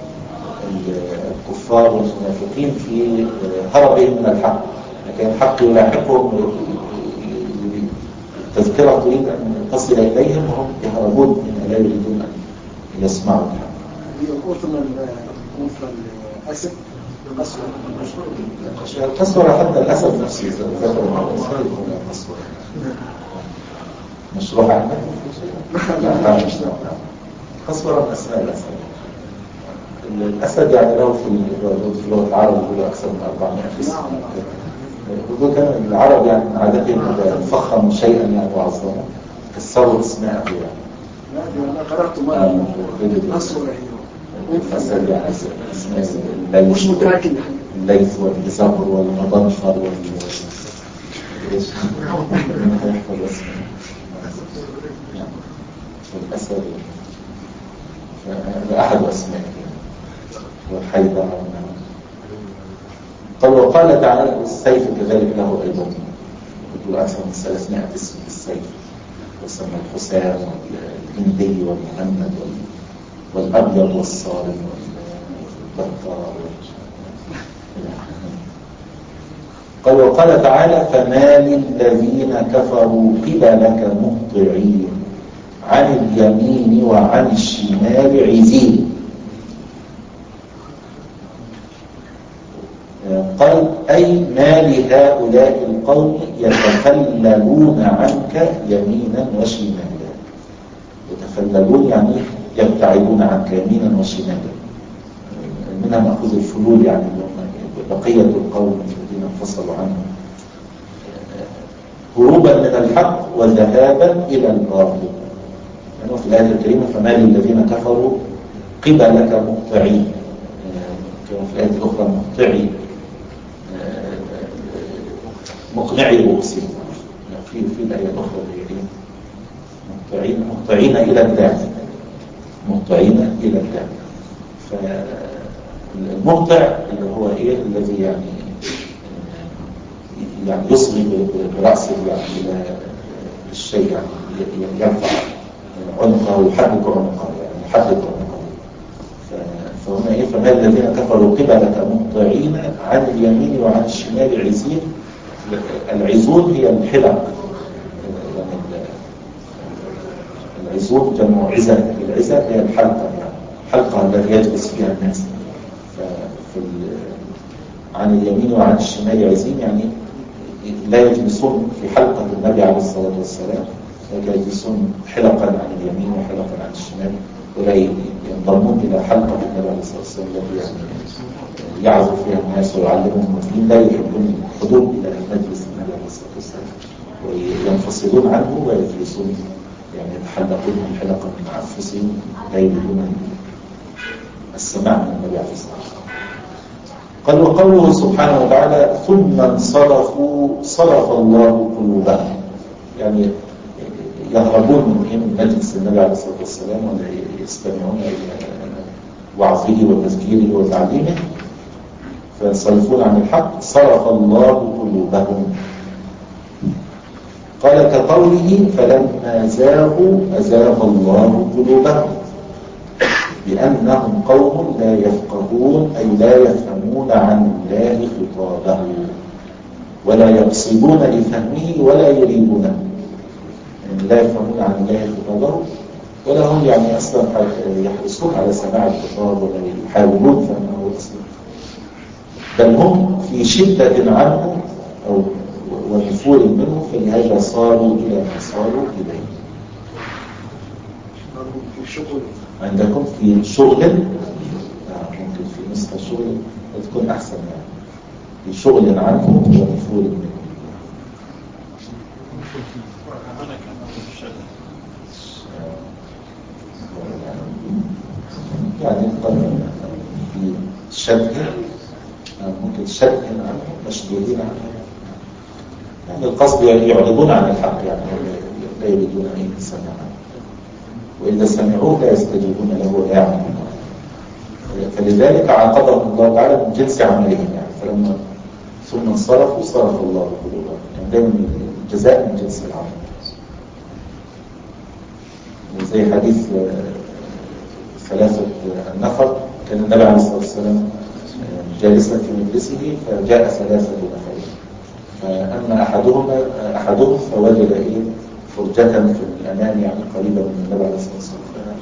الكفار والمنافقين في هربهم من الحق، لكن الحق يلاحقهم، التذكرة تريد أن تصل إليهم وهم يهربون من لا يريدون أن يسمعوا الحق. الأسد القسورة حتى الأسد نفسه ذكر القسورة مشروع عندك؟ لا مش قسورة من أسماء الأسد. الأسد يعني له في اللغة العربية يقول أكثر من أربعمائة اسم. يقول كان العرب يعني من عادتهم إذا فخموا شيئا يعني وعظموا كسروا اسماءه يعني. لا أنا قرأت مرة قسورة هي الأسد يعني اسماء مش متأكد الليث والزبر والمضنفر وال ايش؟ والأسد هذا أحد أسمائه والحيدر. قال وقال تعالى السيف كذلك له أيضا، يقول أكثر من ثلاثمائة اسم السيف، وسمى الحسام والهندي والمهند والأبيض والصارم والبطار. قال وقال تعالى فما للذين كفروا قبلك مهطعين عن اليمين وعن الشمال عزين. قال أي ما لهؤلاء القوم يتخللون عنك يمينا وشمالا. يتخللون يعني يبتعدون عنك يمينا وشمالا، منها مأخذ الفلول يعني بقية القوم الذين انفصلوا عنهم، هروبا من الحق وذهابا إلى الباطل. يعني في الآية الكريمة فما للذين كفروا قبلك مهطعين، كما في الآية الأخرى مهطعي مقنعي رؤوسهم، في في الآية الأخرى مهطعين مهطعين إلى الداع، مهطعين إلى الداع. فالمهطع اللي هو إيه الذي يعني يعني يصغي برأسه يعني إلى الشيء، يعني يرفع عنقه ويحرك عنقه، يعني يحرك عنقه. فهنا إيه فما الذين كفروا قبلك مهطعين عن اليمين وعن الشمال عزين. العزون هي الحلق، العزون جمع عزة، العزة هي الحلقة يعني حلقة التي يجلس فيها الناس. عن اليمين وعن الشمال عزين يعني لا يجلسون في حلقة النبي عليه الصلاة والسلام، لا يجلسون حلقا عن اليمين وحلقا عن الشمال، ولا ينضمون إلى حلقة النبي عليه الصلاة والسلام التي يعني يعظ فيها الناس ويعلمهم الدين. لا يحبون الحضور إلى مجلس النبي عليه الصلاة والسلام، وينفصلون عنه ويجلسون يعني يتحلقون حلقا من أنفسهم، لا يريدون السماع من النبي عليه الصلاة والسلام. قال وقوله سبحانه وتعالى ثم انصرفوا صرف الله قلوبهم، يعني يهربون من مجلس النبي عليه الصلاة والسلام ولا يستمعون إلى وعظه وتذكيره وتعليمه، فينصرفون عن الحق صرف الله قلوبهم. قال كقوله فلما زاغوا أزاغ الله قلوبهم بأنهم قوم لا يفقهون، أي لا يفهمون عن الله خطابه ولا يقصدون لفهمه ولا يريدونه، يعني لا يفهمون عن الله خطابه ولا هم يعني أصلا يحرصون على سماع الخطاب ولا يحاولون فهمه أصلا، بل هم في في شدة عنه أو ونفور منه، فلهذا صاروا إلى ما صاروا إليه. في شغل عندكم في شغل، آه ممكن في نسخة شغل تكون أحسن، يعني في شغل عنه ونفور منه. يعني في شبه، ممكن شبه عنه، مشغولين عنه، يعني القصد يعرضون عن الحق، يعني لا يريدون أن يسمعوا، وإذا سمعوه لا يستجيبون له ولا يعملون. فلذلك عاقبهم الله تعالى من جنس عملهم، يعني فلما ثم انصرفوا صرف الله قلوبهم، يعني دائما الجزاء من جنس العمل. وزي حديث ثلاثة النفر، كان النبي عليه الصلاة والسلام جالسا في مجلسه فجاء ثلاثة نفر، فأما أحدهم أحدهم فوجد إيه فرجة في الأمام، يعني قريبا من النبي عليه الصلاة والسلام،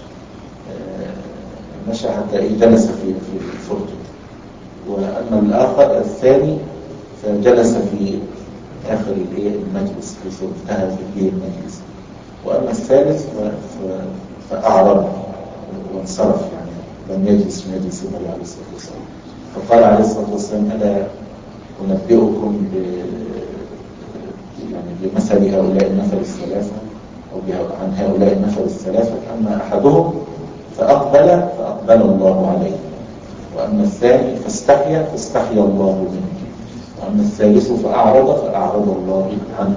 مشى حتى إيه جلس في في الفرجة. وأما الآخر الثاني فجلس في آخر الإيه المجلس، في فرجتها في الإيه المجلس. وأما الثالث فأعرض وانصرف، يعني لم يجلس مجلس النبي عليه الصلاة والسلام. فقال عليه الصلاة والسلام: ألا أنبئكم ب يعني بمثل هؤلاء النفر الثلاثة، أو عن هؤلاء النفر الثلاثة؟ أما أحدهم فأقبل فأقبل الله عليه، وأما الثاني فاستحيا فاستحيا الله منه، وأما الثالث فأعرض فأعرض الله عنه.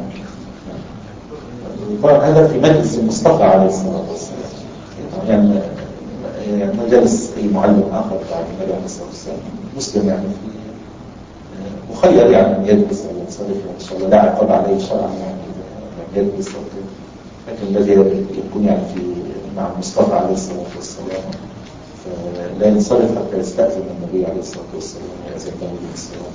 طبعا هذا في مجلس المصطفى عليه الصلاة والسلام، يعني يعني ما جلس أي معلم آخر بعد النبي عليه الصلاة والسلام. مسلم يعني مخير، يعني أن يجلس أو ينصرف، إن شاء الله لا عقاب عليه شرعا، يعني يجلس أو كده. لكن الذي يكون يعني في مع المصطفى عليه الصلاة والسلام فلا ينصرف حتى يستأذن النبي عليه الصلاة والسلام ويأذن له بالصلاة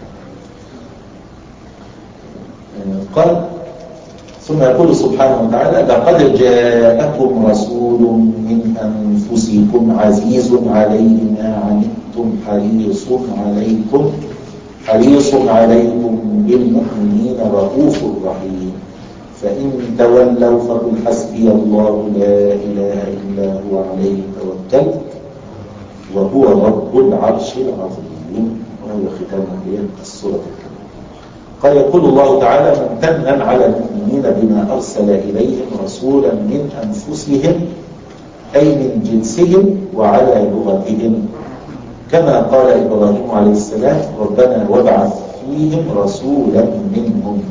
وكذا. قال: ثم يقول سبحانه وتعالى: لقد جاءكم رسول من أنفسكم عزيز عليه ما عنتم حريص عليكم حريص عليكم بالمؤمنين رؤوف رحيم، فإن تولوا فقل حسبي الله لا إله إلا هو عليه توكلت وهو رب العرش العظيم. وهو ختام السورة الكريمة. قال: يقول الله تعالى: ممتنا على المؤمنين بما أرسل إليهم رسولا من أنفسهم، أي من جنسهم وعلى لغتهم، كما قال إبراهيم عليه السلام: ربنا وابعث فيهم رسولا منهم.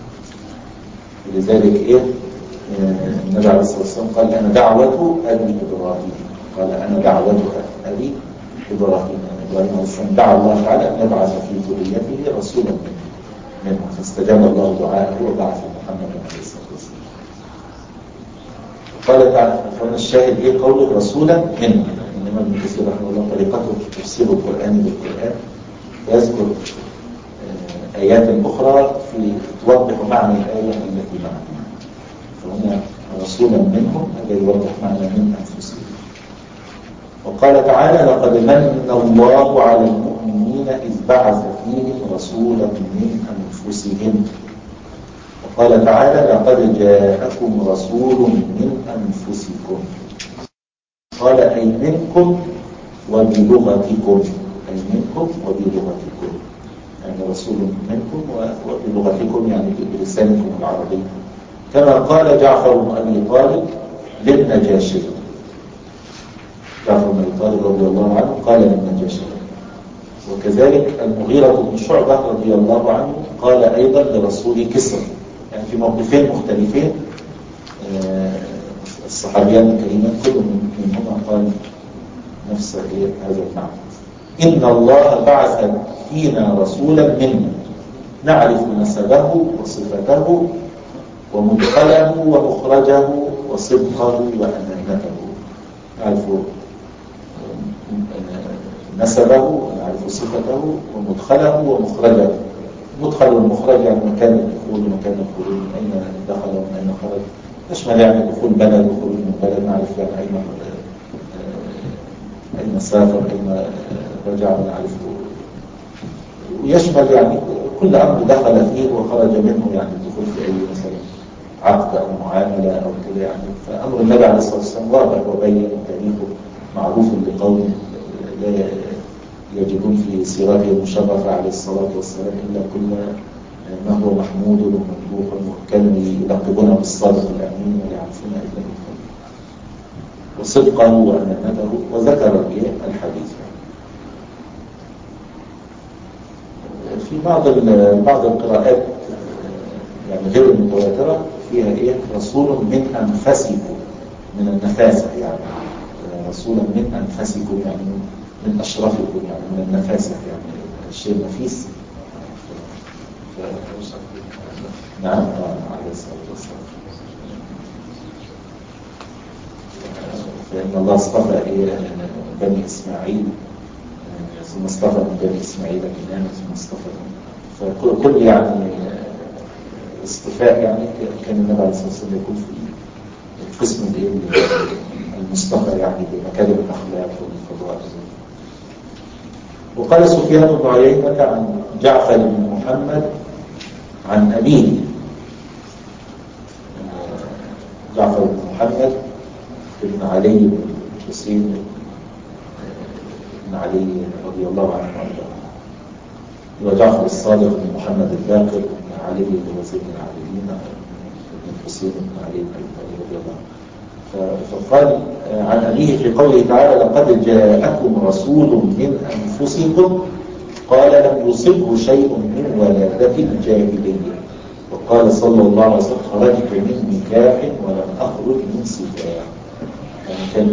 لذلك إيه النبي عليه الصلاة والسلام قال: أنا دعوة أبي إبراهيم. قال: أنا دعوة أبي إبراهيم. إبراهيم عليه السلام دعا الله تعالى أن يبعث في ذريته رسولا منه منه فاستجاب الله دعاءه وبعث محمد عليه الصلاة والسلام. قال تعالى: فمن الشاهد إيه قوله رسولا منه. إنما ابن كثير رحمه الله طريقته في تفسير القرآن بالقرآن، يذكر آيات أخرى في توضح معنى الآية التي معنا. فهنا رسولا منهم، هذا يوضح معنى من أنفسهم. وقال تعالى: لقد من الله على المؤمنين إذ بعث فيهم رسولا من أنفسهم. وقال تعالى: لقد جاءكم رسول من أنفسكم. قال: أي منكم وبلغتكم، أي منكم وبلغتكم، يعني رسول منكم وبلغتكم، يعني بلسانكم العربي، كما قال جعفر بن أبي طالب للنجاشي. جعفر بن أبي طالب رضي الله عنه قال للنجاشي، وكذلك المغيرة بن شعبة رضي الله عنه قال أيضا لرسول كسرى، يعني في موقفين مختلفين. الصحابيان الكريمان كل منهما قال نفس هذا المعنى: إن الله بعث فينا رسولا منا نعرف نسبه وصفته ومدخله ومخرجه وصدقه وأمانته. نعرف نسبه ونعرف صفته ومدخله ومخرجه. مدخل والمخرج يعني مكان الدخول ومكان الخروج، من أين دخل ومن أين خرج، يشمل يعني دخول بلد وخروج من بلد، نعرف يعني أين أين سافر أين رجع ونعرف ويشمل يعني كل أمر دخل فيه وخرج منه، يعني الدخول في أي مثلا عقد أو معاملة أو كده يعني. فأمر النبي عليه الصلاة والسلام واضح وبين تاريخه معروف لقوم لا يجدون في سيرته المشرفة عليه الصلاة والسلام إلا كل ما هو محمود وممدوح، وكانوا يلقبونه بالصادق الأمين ويعرفون إلا بالخير وصدقه وأمانته، وذكر الحديث. في بعض بعض القراءات يعني غير المتواترة فيها إيه رسول من أنفسكم، من النفاسة يعني، رسولا من أنفسكم يعني من أشرفكم يعني من النفاسة يعني الشيء النفيس. ف... نعم عليه الصلاة والسلام. فإن الله اصطفى إيه بني إسماعيل، ثم اصطفى من بني إسماعيل كنانة، ثم اصطفى، فكل يعني اصطفاء يعني كان النبي عليه الصلاة والسلام يكون في قسم المصطفى يعني بمكارم الأخلاق والفضائل. وقال سفيان بن عيينة عن جعفر بن محمد عن أبيه، جعفر بن محمد بن علي بن حسين بن علي رضي الله عنه وارضاه، وجعفر الصادق بن محمد الباقر بن علي بن وزير بن العابدين بن حسين بن علي بن ابي طالب رضي الله عنه. فقال عن أبيه في قوله تعالى لقد جاءكم رسول من أنفسكم قال لم يصبه شيء من ولادة الجاهلية. وقال صلى الله عليه وسلم خرجت من نكاح ولم أخرج من سفاح. يعني كان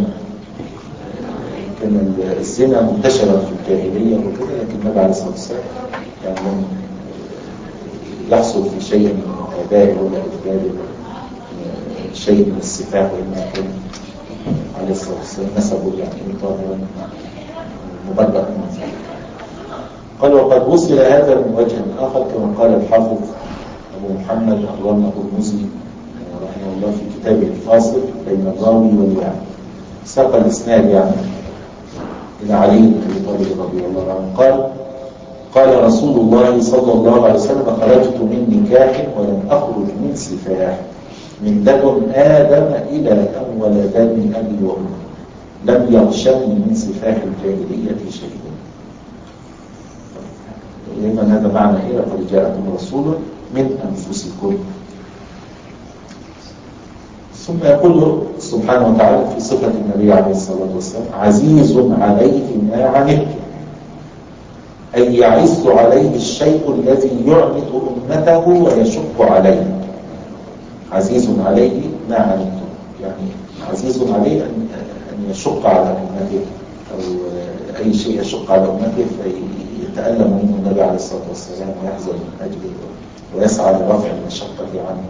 كان الزنا منتشرا في الجاهلية وكذا، لكن النبي عليه الصلاة والسلام يعني لم يحصل في شيء من آبائه ولا أجداده شيء من السفاح، وإنما كان عليه الصلاة والسلام نسبه يعني طاهرا مبرأ من ذلك. قال وقد وصل هذا من وجه آخر كما قال الحافظ أبو محمد الرمى الهرمزي رحمه الله في كتابه الفاصل بين الراوي والواعي، ساق الإسناد يعني إلى علي بن أبي طالب رضي الله عنه قال قال رسول الله صلى الله عليه وسلم خرجت من نكاح ولم أخرج من سفاح من لدن آدم إلى أن ولدني أبي وأمي لم يغشني من سفاح الجاهلية شيء. لمن هذا معنى إيه لقد جاءكم رسول من أنفسكم. ثم يقول سبحانه وتعالى في صفة النبي عليه الصلاة والسلام عزيز عليه ما عنتم، أي يعز عليه الشيء الذي يعنت أمته ويشق عليه. عزيز عليه ما عنتم يعني عزيز عليه أن أن يشق على أمته أو أي شيء يشق على أمته فيتألم منه النبي عليه الصلاة والسلام ويحزن من أجله ويسعى لرفع المشقة عنه.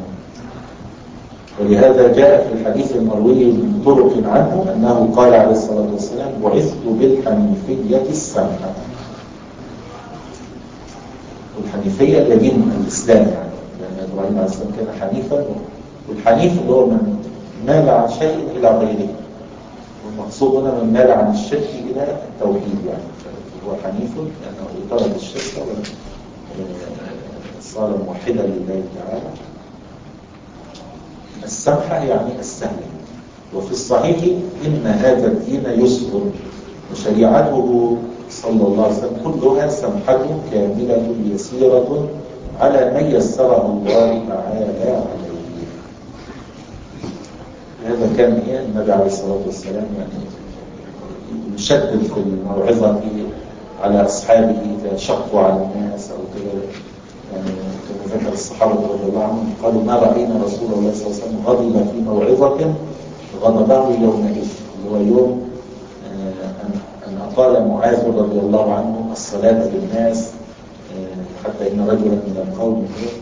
ولهذا جاء في الحديث المروي من طرق عنه أنه قال عليه الصلاة والسلام بعثت بالحنيفية السمحة. والحنيفية ده دين الإسلام يعني، لأن إبراهيم عليه السلام كان حنيفا، والحنيف اللي هو من مال عن شيء إلى غيره، والمقصود هنا من مال عن الشرك إلى التوحيد يعني. هو حنيف لأنه ترك الشرك وصار موحدا لله تعالى. السمحة يعني السهل. وفي الصحيح إن هذا الدين يسر وشريعته صلى الله عليه وسلم كلها سمحة كاملة يسيرة على من يسره الله تعالى عليه. هذا كان إيه النبي عليه الصلاة والسلام يعني يشدد في الموعظة على أصحابه إذا شقوا على الناس أو كده يعني. كما ذكر الصحابة رضي الله عنهم قالوا ما رأينا رسول الله صلى الله عليه وسلم غضب في موعظة غضبه يومئذ، اللي هو يوم أن أطال معاذ رضي الله عنه الصلاة بالناس حتى إن رجلا من القوم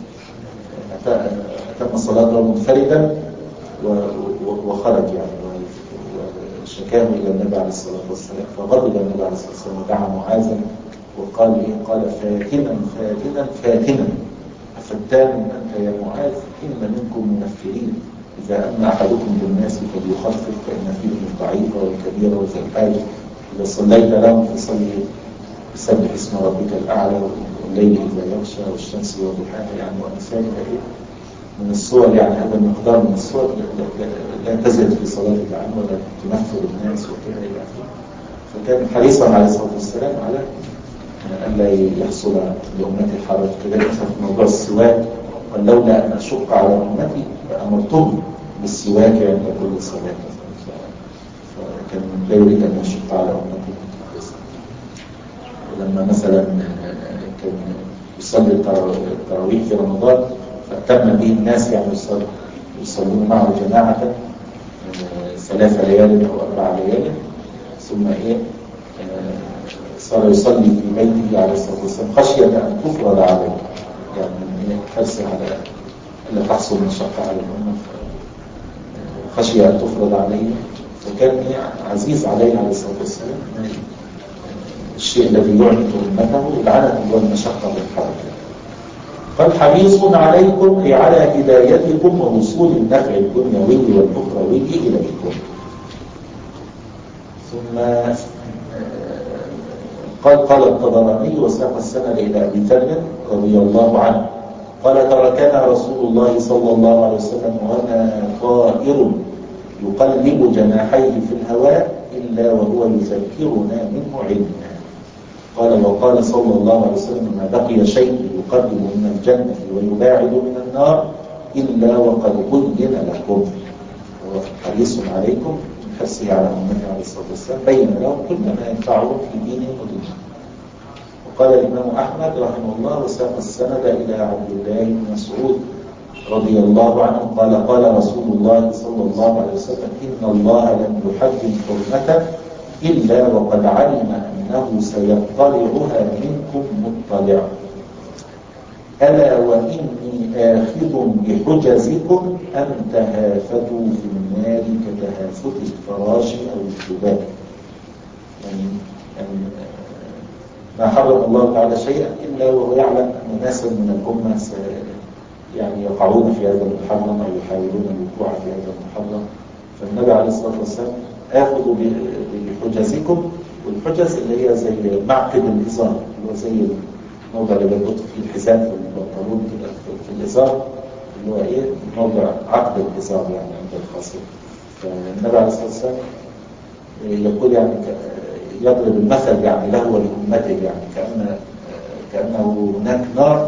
أتم صلاته منفردا وخرج يعني وشكاه إلى النبي عليه الصلاة والسلام، فغضب النبي عليه الصلاة والسلام ودعا معاذا وقال إيه قال فاتنا فاتنا فاتنا أفتان أنت يا معاذ إن منكم منفرين إذا أما أحدكم بالناس فليخفف فإن فيهم الضعيف والكبير وذا الحاجة إذا صليت لهم فصلي بسبح اسم ربك الأعلى والليل إذا يغشى والشمس وضحاها يعني وأمثالها إيه من الصور. يعني هذا المقدار من الصور لا, لا, لا تزد في صلاة العام ولا تنفر الناس وكذا إلى آخره. فكان حريصا عليه الصلاة والسلام على ألا يحصل لأمتي الحرج. كذلك في موضوع السواك، قال لولا أن أشق على أمتي لأمرتهم بالسواك عند كل صلاة. فكان لا يريد أن يشق على أمتي. ولما مثلا كان يصلي التراويح في رمضان فاهتم به الناس، يعني يصلون معه جماعة ثلاث ليال أو أربع ليال، ثم إيه صار يصلي في بيته عليه الصلاة والسلام خشية أن تفرض عليه، يعني حرص على ألا تحصل مشقة على الأمة، خشية أن تفرض عليه. فكان عزيز عليه عليه الصلاة والسلام الشيء الذي يعنف أمته العنف والمشقة والحرج. قد حريص عليكم أي على هدايتكم ووصول النفع الدنيوي والأخروي إليكم. ثم قال قال الطبراني وساق السند إلى أبي ذر رضي الله عنه قال تركنا رسول الله صلى الله عليه وسلم وما طائر يقلب جناحيه في الهواء إلا وهو يذكرنا منه علما. قال وقال صلى الله عليه وسلم ما بقي شيء يقرب من الجنة ويباعد من النار إلا وقد بين لكم. هو حريص عليكم من حرصه على أمته عليه الصلاة والسلام بين لهم كل ما ينفعهم في دينهم ودنياهم. وقال الإمام أحمد رحمه الله وساق السند إلى عبد الله بن مسعود رضي الله عنه قال قال رسول الله صلى الله عليه وسلم إن الله لم يحرم حرمة إلا وقد علم أنه سيطلعها منكم مطلع. ألا وإني آخذ بحجزكم أن تهافتوا في النار كتهافت الفراش أو الشباب. يعني, يعني ما حرم الله تعالى شيئا إلا وهو يعلم أن ناسا من الأمة يعني يقعون في هذا المحرم أو يحاولون الوقوع في هذا المحرم. فالنبي عليه الصلاة والسلام آخذ بحجزكم، والحجز اللي هي زي معقد الإزار اللي هو زي الموضع اللي بيربط فيه الحزام في البنطلون كده في الإزار اللي هو إيه موضع عقد الإزار يعني عند الخاصية. فالنبي عليه الصلاة والسلام يقول يعني يضرب المثل يعني له ولأمته يعني كأن كأنه هناك نار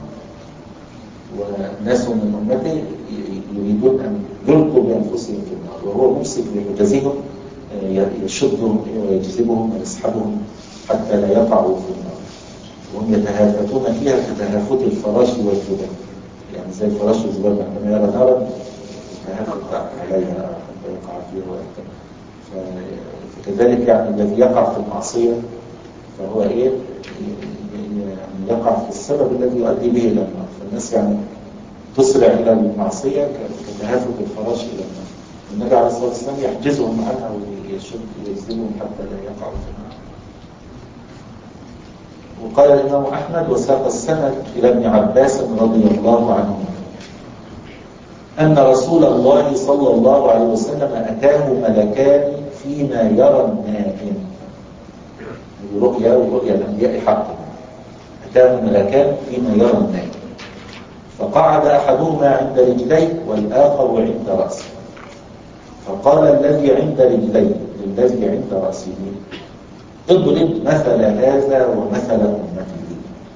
وناس من أمته يريدون أن يلقوا بأنفسهم في النار وهو ممسك بحجزهم يشدهم ويجذبهم ويسحبهم حتى لا يقعوا في النار. وهم يتهافتون فيها كتهافت الفراش والذباب، يعني زي الفراش والذباب عندما يرى نارا يتهافت عليها حتى يقع فيها ويقتل. فكذلك يعني الذي يقع في المعصية فهو إيه يعني يقع في السبب الذي يؤدي به إلى النار. فالناس يعني تسرع إلى المعصية كتهافت الفراش إلى النار. النبي عليه الصلاة والسلام يحجزهم عنها ويشد ويجذبهم حتى لا يقعوا في النار. وقال الإمام أحمد وساق السند إلى ابن عباس رضي الله عنه أن رسول الله صلى الله عليه وسلم أتاه ملكان فيما يرى النائم. رؤيا ورؤيا الأنبياء حق. أتاه ملكان فيما يرى النائم فقعد أحدهما عند رجليه والآخر عند رأسه. فقال الذي عند رجليه للذي عند رأسه اضرب مثل هذا ومثل أمته.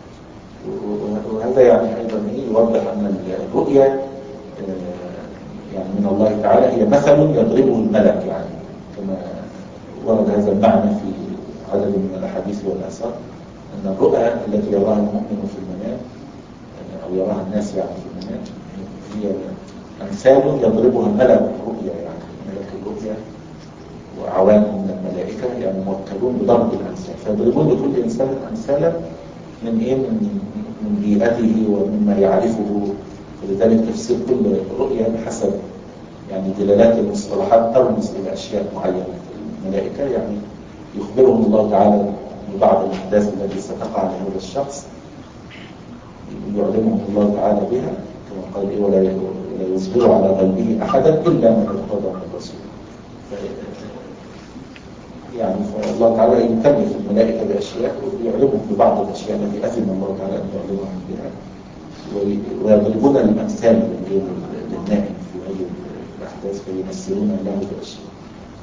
وهذا يعني أيضا يوضح أن الرؤيا يعني من الله تعالى هي مثل يضربه الملك، يعني كما ورد هذا المعنى في عدد من الأحاديث والآثار أن الرؤى التي يراها المؤمن في المنام أو يراها الناس يعني في المنام هي أمثال يضربها الملك الرؤيا، يعني ملك الرؤيا وأعوان من الملائكة يعني موكلون بضرب الأمثال، فيضربون لكل إنسان أمثالا من إيه من من بيئته ومما يعرفه. ولذلك تفسير كل رؤيا بحسب يعني دلالات المصطلحات ترمز إلى أشياء معينة. الملائكة يعني يخبرهم الله تعالى ببعض الأحداث التي ستقع لهذا الشخص يعلمهم الله تعالى بها كما قال إيه ولا يظهر على غيبه أحدا إلا من ارتضى من الرسول. يعني فالله تعالى يكلف الملائكة بأشياء ويعلمهم ببعض الأشياء التي أذن الله تعالى أن يعلمهم بها، ويضربون الأمثال للنائم في هذه الأحداث فيمثلون له بأشياء.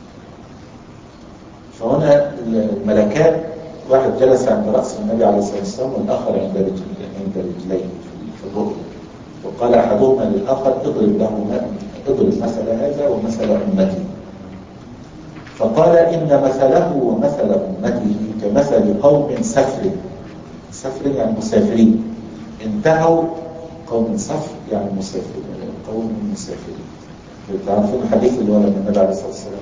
فهنا الملكان واحد جلس عند رأس النبي عليه الصلاة والسلام والآخر عند عند رجليه في الرؤيا، وقال أحدهما للآخر اضرب له اضرب مثل هذا ومثل أمتي. فقال إن مثله ومثل أمته كمثل قوم سفر، سفر يعني مسافرين، انتهوا قوم سفر يعني مسافرين، قوم مسافرين. تعرفون الحديث اللي هو لما النبي عليه الصلاة والسلام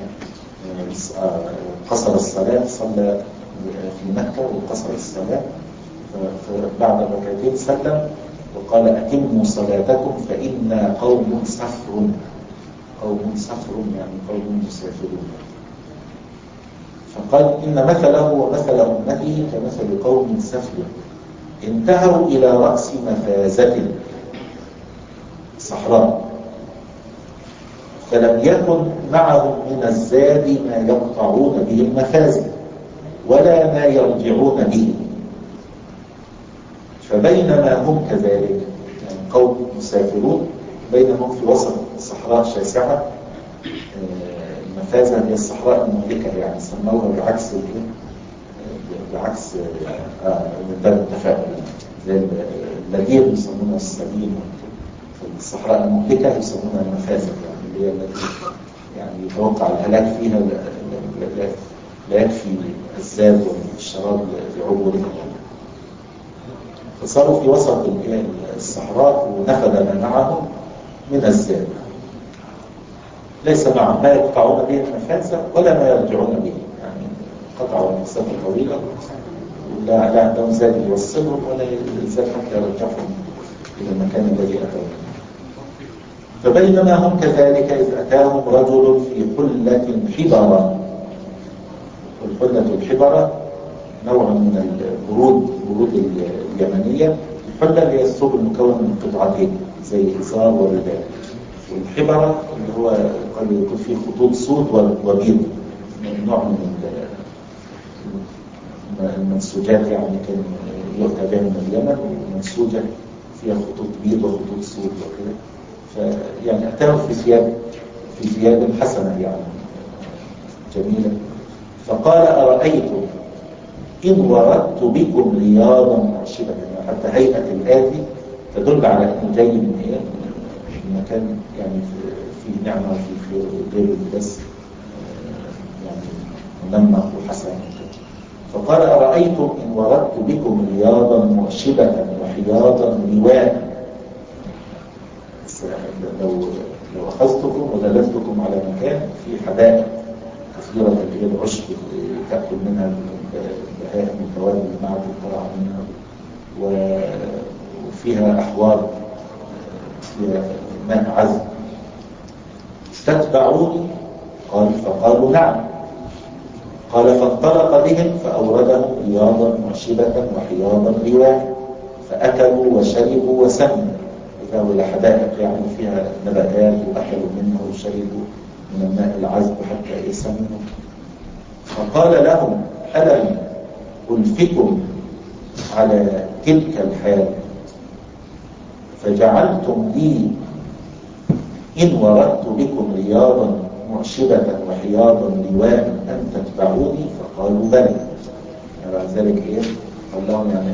قصر الصلاة، صلى في مكة وقصر الصلاة، فبعد الركعتين سلم وقال أتموا صلاتكم فإنا قوم سفر، قوم سفر يعني قوم مسافرون. فقال إن مثله ومثل أمته كمثل قوم سفر انتهوا إلى رأس مفازة صحراء، فلم يكن معهم من الزاد ما يقطعون به المفازة ولا ما يرجعون به. فبينما هم كذلك، يعني قوم مسافرون بينهم في وسط صحراء شاسعة، المفازة هي الصحراء المهلكة، يعني سموها بعكس بعكس ده التفاؤل، زي الذين يسمونها السبيل، الصحراء المهلكة يسمونها المفازة، يعني اللي هي التي يعني يتوقع الهلاك فيها، لا يكفي الزاد والشراب لعبورها. فصاروا في وسط الصحراء ونفذ ما معهم من الزاد، ليس معهم ما يقطعون به المفازة ولا ما يرجعون به، يعني قطعوا المسافة طويلة لا لا عندهم زاد يوصلهم ولا الزاد حتى يرجعهم إلى المكان الذي أتوا. فبينما هم كذلك إذ أتاهم رجل في حلة حبرة، والحلة الحبرة نوع من البرود، برود اليمنية. الحلة اللي هي الثوب المكون من قطعتين زي إزار ورداء، والحبرة اللي هو قد يكون فيه خطوط سود وبيض، نوع من المنسوجات، يعني كان يؤتى بها من اليمن، ومنسوجة فيها خطوط بيض وخطوط سود وكذا. فيعني أتاهم في ثياب في ثياب حسنة يعني جميلة. فقال أرأيتم إن وردت بكم رياضا معشبة، يعني حتى هيئة الآتي تدل على أنه جاي من إيه؟ من مكان يعني فيه نعمة وفيه غير بس يعني منمق وحسن. فقال أرأيتم إن وردت بكم رياضا معشبة وحياضا رواء، لو لو أخذتكم ودللتكم على مكان في حدائق كثيرة اللي هي العشب تأكل منها البهائم والدواب اللي معه تطلع منها، وفيها أحوار فيها ماء عذب، تتبعوني؟ قال فقالوا نعم. قال فانطلق بهم فأوردهم رياضا معشبة وحياضا رواء، فأكلوا وشربوا وسموا. ذهبوا إلى حدائق يعني فيها نباتات وأكلوا منها وشربوا من الماء العذب حتى يسمنوا. فقال لهم ألم ألفكم على تلك الحال فجعلتم لي إن وردت بكم رياضا معشبة وحياضا رواء أن تتبعوني؟ فقالوا بلى. يعني بعد ذلك إيه؟ قال لهم يعني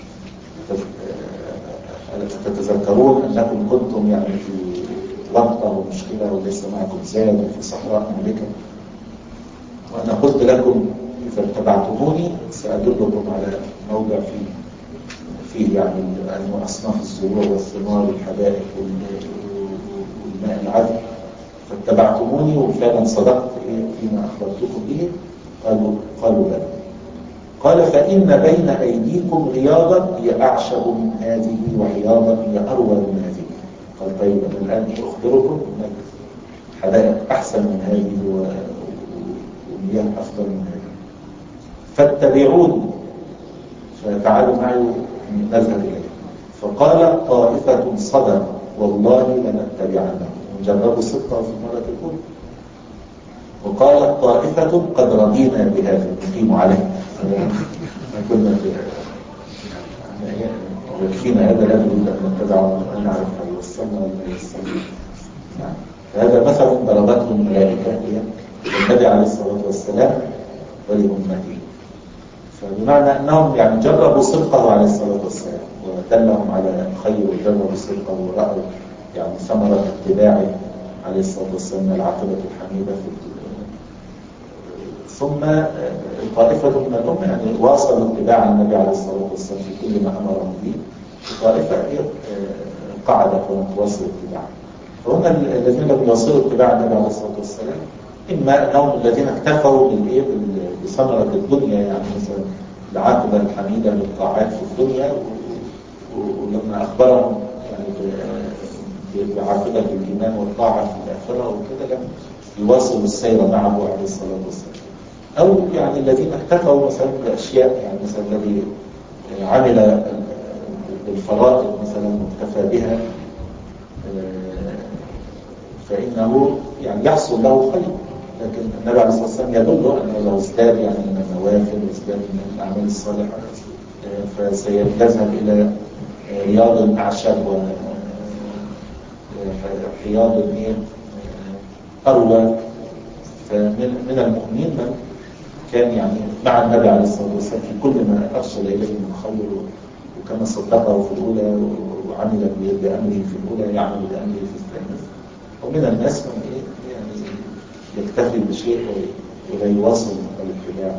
تتذكرون أنكم كنتم يعني في ورطة ومشكلة وليس معكم زاد وفي صحراء مهلكة، وأنا قلت لكم إذا اتبعتموني سأدلكم على موضع فيه فيه يعني أصناف الزروع والثمار والحدائق والماء العذب، فاتبعتموني وفعلا صدقت فيما أخبرتكم به. قالوا قالوا بلى. قال فإن بين أيديكم رياضا هي أعشب من هذه وحياضا هي أروى من هذه. قال طيب أنا الآن أخبركم أن حدائق أحسن من هذه ومياه أفضل من هذه، فاتبعوني. فتعالوا معي نذهب إليه. فقال طائفة صدق والله لنتبعنه. نجربوا ستة في المرة الأولى. وقالت طائفة قد رضينا بهذا نقيم عليه. كنا يكفينا هذا لا نريد أن نتبعه أن نعرف هل يوصلنا ولا يوصلنا. هذا مثل ضربته الملائكة للنبي عليه الصلاة والسلام ولأمته، فبمعنى أنهم يعني جربوا صدقه عليه الصلاة والسلام ودلهم على الخير وجربوا صدقه ورأوا يعني ثمرة اتباعه عليه الصلاة والسلام العاقبة الحميدة في ثم طائفة من الأمة يعني واصلوا اتباع النبي عليه الصلاة والسلام في كل ما أمرهم به، وطائفة قعدت وتواصل اتباعه. فهم الذين لم يواصلوا اتباع النبي عليه الصلاة والسلام إما أنهم الذين اكتفوا بالإيه بثمرة الدنيا، يعني مثلا العاقبة الحميدة بالطاعات في الدنيا، ولما أخبرهم يعني بعاقبة الإيمان والطاعة في الآخرة وكذا لم يواصلوا السير معه عليه الصلاة والسلام. أو يعني الذين اكتفوا مثلا بأشياء، يعني مثلا الذي عمل بالفرائض مثلا واكتفى بها فإنه يعني يحصل له خير، لكن النبي عليه الصلاة والسلام يدل أنه لو ازداد يعني من النوافل وازداد من الأعمال الصالحة فسيذهب إلى رياض الأعشاب ورياض أروى. فمن المؤمنين من كان يعني مع النبي عليه الصلاة والسلام في كل ما أرسل إليه من خير، وكما صدقه في الأولى وعمل بأمره في الأولى يعمل بأمره في الثانية. ومن الناس من إيه يعني يكتفي بشيء ولا يواصل الاتباع.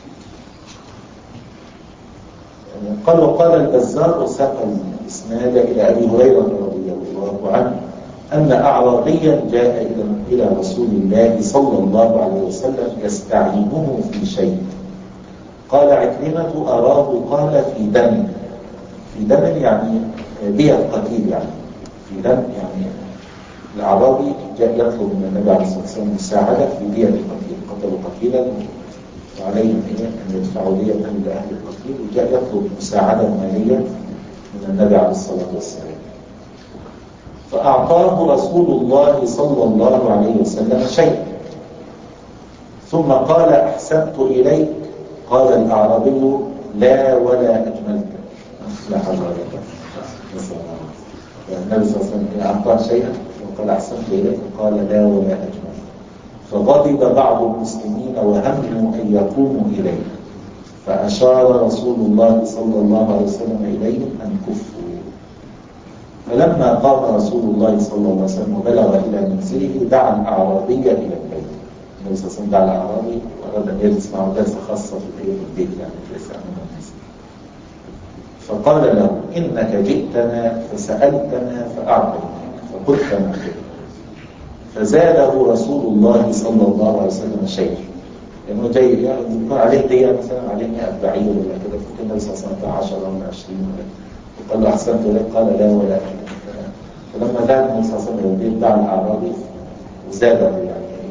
قال وقال البزار وساق الإسناد إلى أبي هريرة رضي الله عنه أن أعرابيا جاء إلى رسول الله صلى الله عليه وسلم يستعينه في شيء. قال عكرمة أراه قال في دم، في دم يعني بيئة قتيل، يعني في دم يعني الأعرابي جاء يطلب من النبي عليه الصلاة والسلام مساعدة في بيئة القتيل، قتلوا قتيلا وعليهم أن يدفعوا دية لأهل القتيل، وجاء يطلب مساعدة مالية من النبي عليه الصلاة والسلام. فأعطاه رسول الله صلى الله عليه وسلم شيء ثم قال أحسنت إليك. قال الأعرابي لا ولا أجملت. لا حول ولا قوة. النبي صلى الله عليه وسلم أعطاه شيئا وقال أحسنت إليك، قال لا ولا أجملت. فغضب بعض المسلمين وهموا أن يقوموا إليه، فأشار رسول الله صلى الله عليه وسلم إليهم أن كفوا. فلما قام رسول الله صلى الله عليه وسلم وبلغ إلى منزله دعا الأعرابي إلى البيت. النبي صلى الله عليه وسلم دعا الأعرابي وأراد أن يجلس معه جلسة خاصة في البيت، يعني ليس أمام الناس. فقال له إنك جئتنا فسألتنا فأعطيناك فقلت ما خير. فزاده رسول الله صلى الله عليه وسلم شيء، لأنه يعني جاي يعني يكون عليه دية مثلا عليه مئة بعير ولا كده، فكان النبي صلى الله عليه وسلم عشرة ولا عشرين ولا، وقال له أحسنت إليك قال لا ولا أجملت. فلما ذهب النبي صلى الله عليه وسلم يوديه دعا الأعرابي وزاده يعني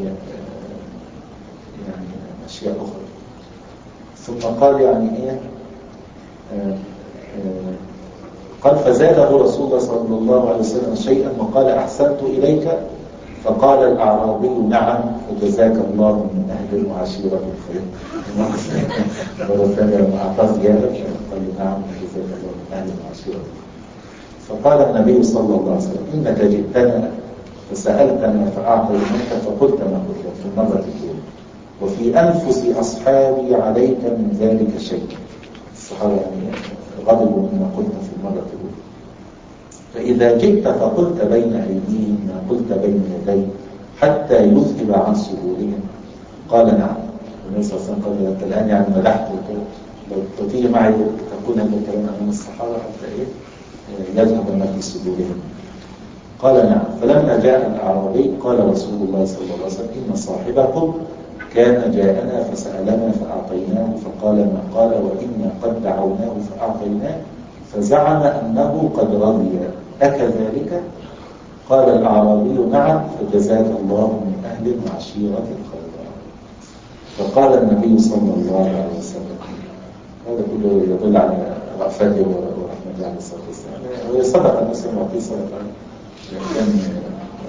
يعني أشياء أخرى. ثم قال يعني إيه آه آه قال فزاده رسول الله صلى الله عليه وسلم شيئا وقال أحسنت إليك. فقال الأعرابي نعم فجزاك الله من أهل وعشيرة الخير. مرة ثانية لما أعطاه زيادة قال نعم فجزاك الله من أهل وعشيرة. فقال النبي صلى الله عليه وسلم إنك جئتنا فسألتنا فأعطيناك فقلت ما قلت في المرة الأولى، وفي أنفس أصحابي عليك من ذلك شيء. الصحابة يعني غضبوا مما قلت في المرة الأولى. فإذا جئت فقلت بين أيديهم ما قلت بين يدي حتى يذهب عن صدورهم. قال نعم. النبي صلى الله عليه وسلم قال لك الآن يعني مدحت لو تيجي معي تقول هذا الكلام أمام الصحابة حتى إيه يذهب ما في صدورهم. قال نعم. فلما جاء الأعرابي قال رسول الله صلى الله عليه وسلم إن صاحبكم كان جاءنا فسألنا فأعطيناه فقال ما قال وإنا قد دعوناه فأعطيناه فزعم أنه قد رضي أكذلك؟ قال الأعرابي نعم فجزاك الله من أهل وعشيرة خيرا. فقال النبي صلى الله عليه وسلم هذا كله يدل على رأفته ورحمة الله عليه الصلاة والسلام. هو صدق المسلم وعطيه صدقة، كان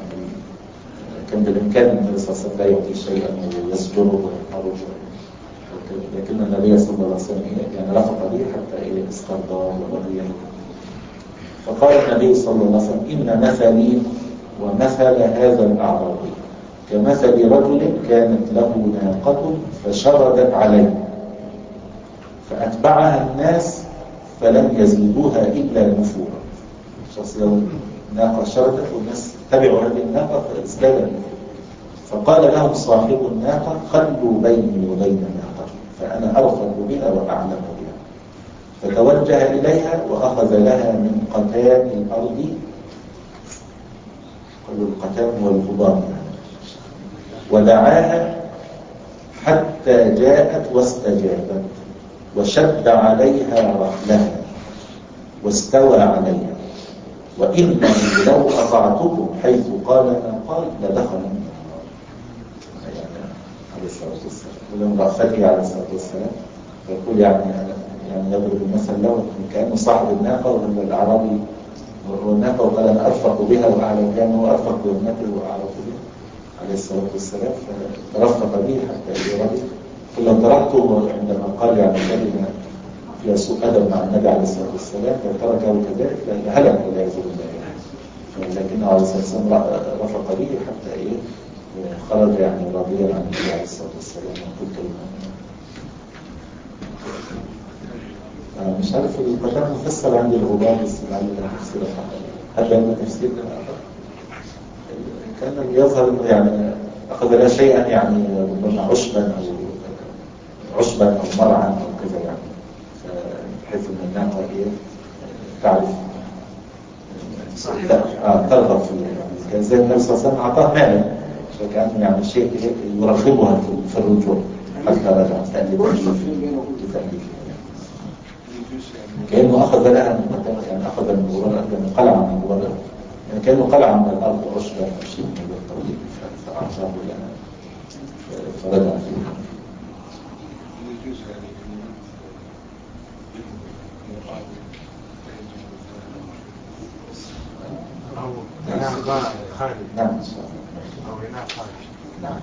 كان بالإمكان النبي صلى الله عليه وسلم لا يعطي شيئا ويسجره ويحرجه، لكن النبي صلى الله عليه وسلم يعني رفق به حتى إيه استرضاه ورضيه. فقال النبي صلى الله عليه وسلم إن مثلي ومثل هذا الأعرابي كمثل رجل كانت له ناقة فشردت عليه فأتبعها الناس فلم يزيدوها إلا نفورا. شخص له ناقة شردت والناس تبعوا هذه الناقة فازداد النفور. فقال لهم صاحب الناقة خلوا بيني وبين ناقتي فأنا أرفق بها وأعلم بها. فتوجه إليها وأخذ لها من قتام الأرض. قالوا القتام والغبار يعني. ودعاها حتى جاءت واستجابت وشد عليها رحلها واستوى عليها وإني لو أطعتكم حيث قال ما قال لدخل من النار. يعني عليه الصلاة والسلام ولما رأفتي عليه الصلاة والسلام فيقول يعني يعني يضرب المثل له كأنه صاحب الناقة وهو الأعرابي والناقة وقال أنا أرفق بها وأعلم كان هو أرفق بابنته وأعرف بها عليه الصلاة والسلام فرفق به حتى يرضي. فلو تركته عندما قال يعني كلمة فيها سوء أدب مع النبي عليه الصلاة والسلام فتركه كذلك لهلك ولا يزول الله. لكنه عليه الصلاة والسلام رفق به حتى إيه خرج يعني راضيا عن النبي عليه الصلاة والسلام وقل كلمة. مش عارف القتام مفسر عندي الغبار بس لعل تفسير هل عندنا تفسير كان يظهر يعني أخذ لا شيئا يعني ربما عشبا أو عشبا أو مرعا أو كذا يعني بحيث أن الناقة إيه تعرف ترغب في كان زي النبي صلى الله عليه وسلم أعطاه مالا فكان يعني شيء يرغبها في الرجوع حتى رجعت تأليف كأنه أخذ لها من يعني أخذ من غرار من قلعة من غرار يعني كأنه قلعة من الأرض عشبا أو شيء من هذا الطريق فأعطاه لها فرجع فيها. نعم خالد نعم أو هنا خالد نعم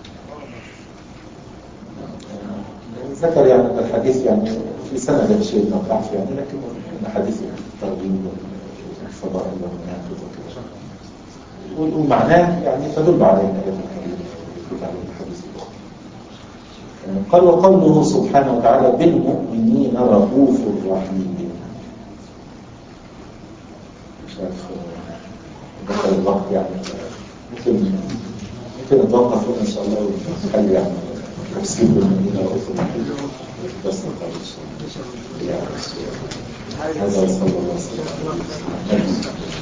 ذكر يعني الحديث يعني في سند شيء من الضعف يعني لكن الحديث الترغيب والفضائل والمناقب وكذا ومعناه يعني تدل على الآيات الكريمة تدل على الحديث الأخرى. قال وقوله سبحانه وتعالى بالمؤمنين رؤوف رحيم. مش عارف دخل الوقت يعني ممكن ممكن نتوقف هنا إن شاء الله ونخلي يعني تفسير بالمؤمنين رؤوف رحيم بس نقل إن شاء الله. هذا وصلى الله وسلم.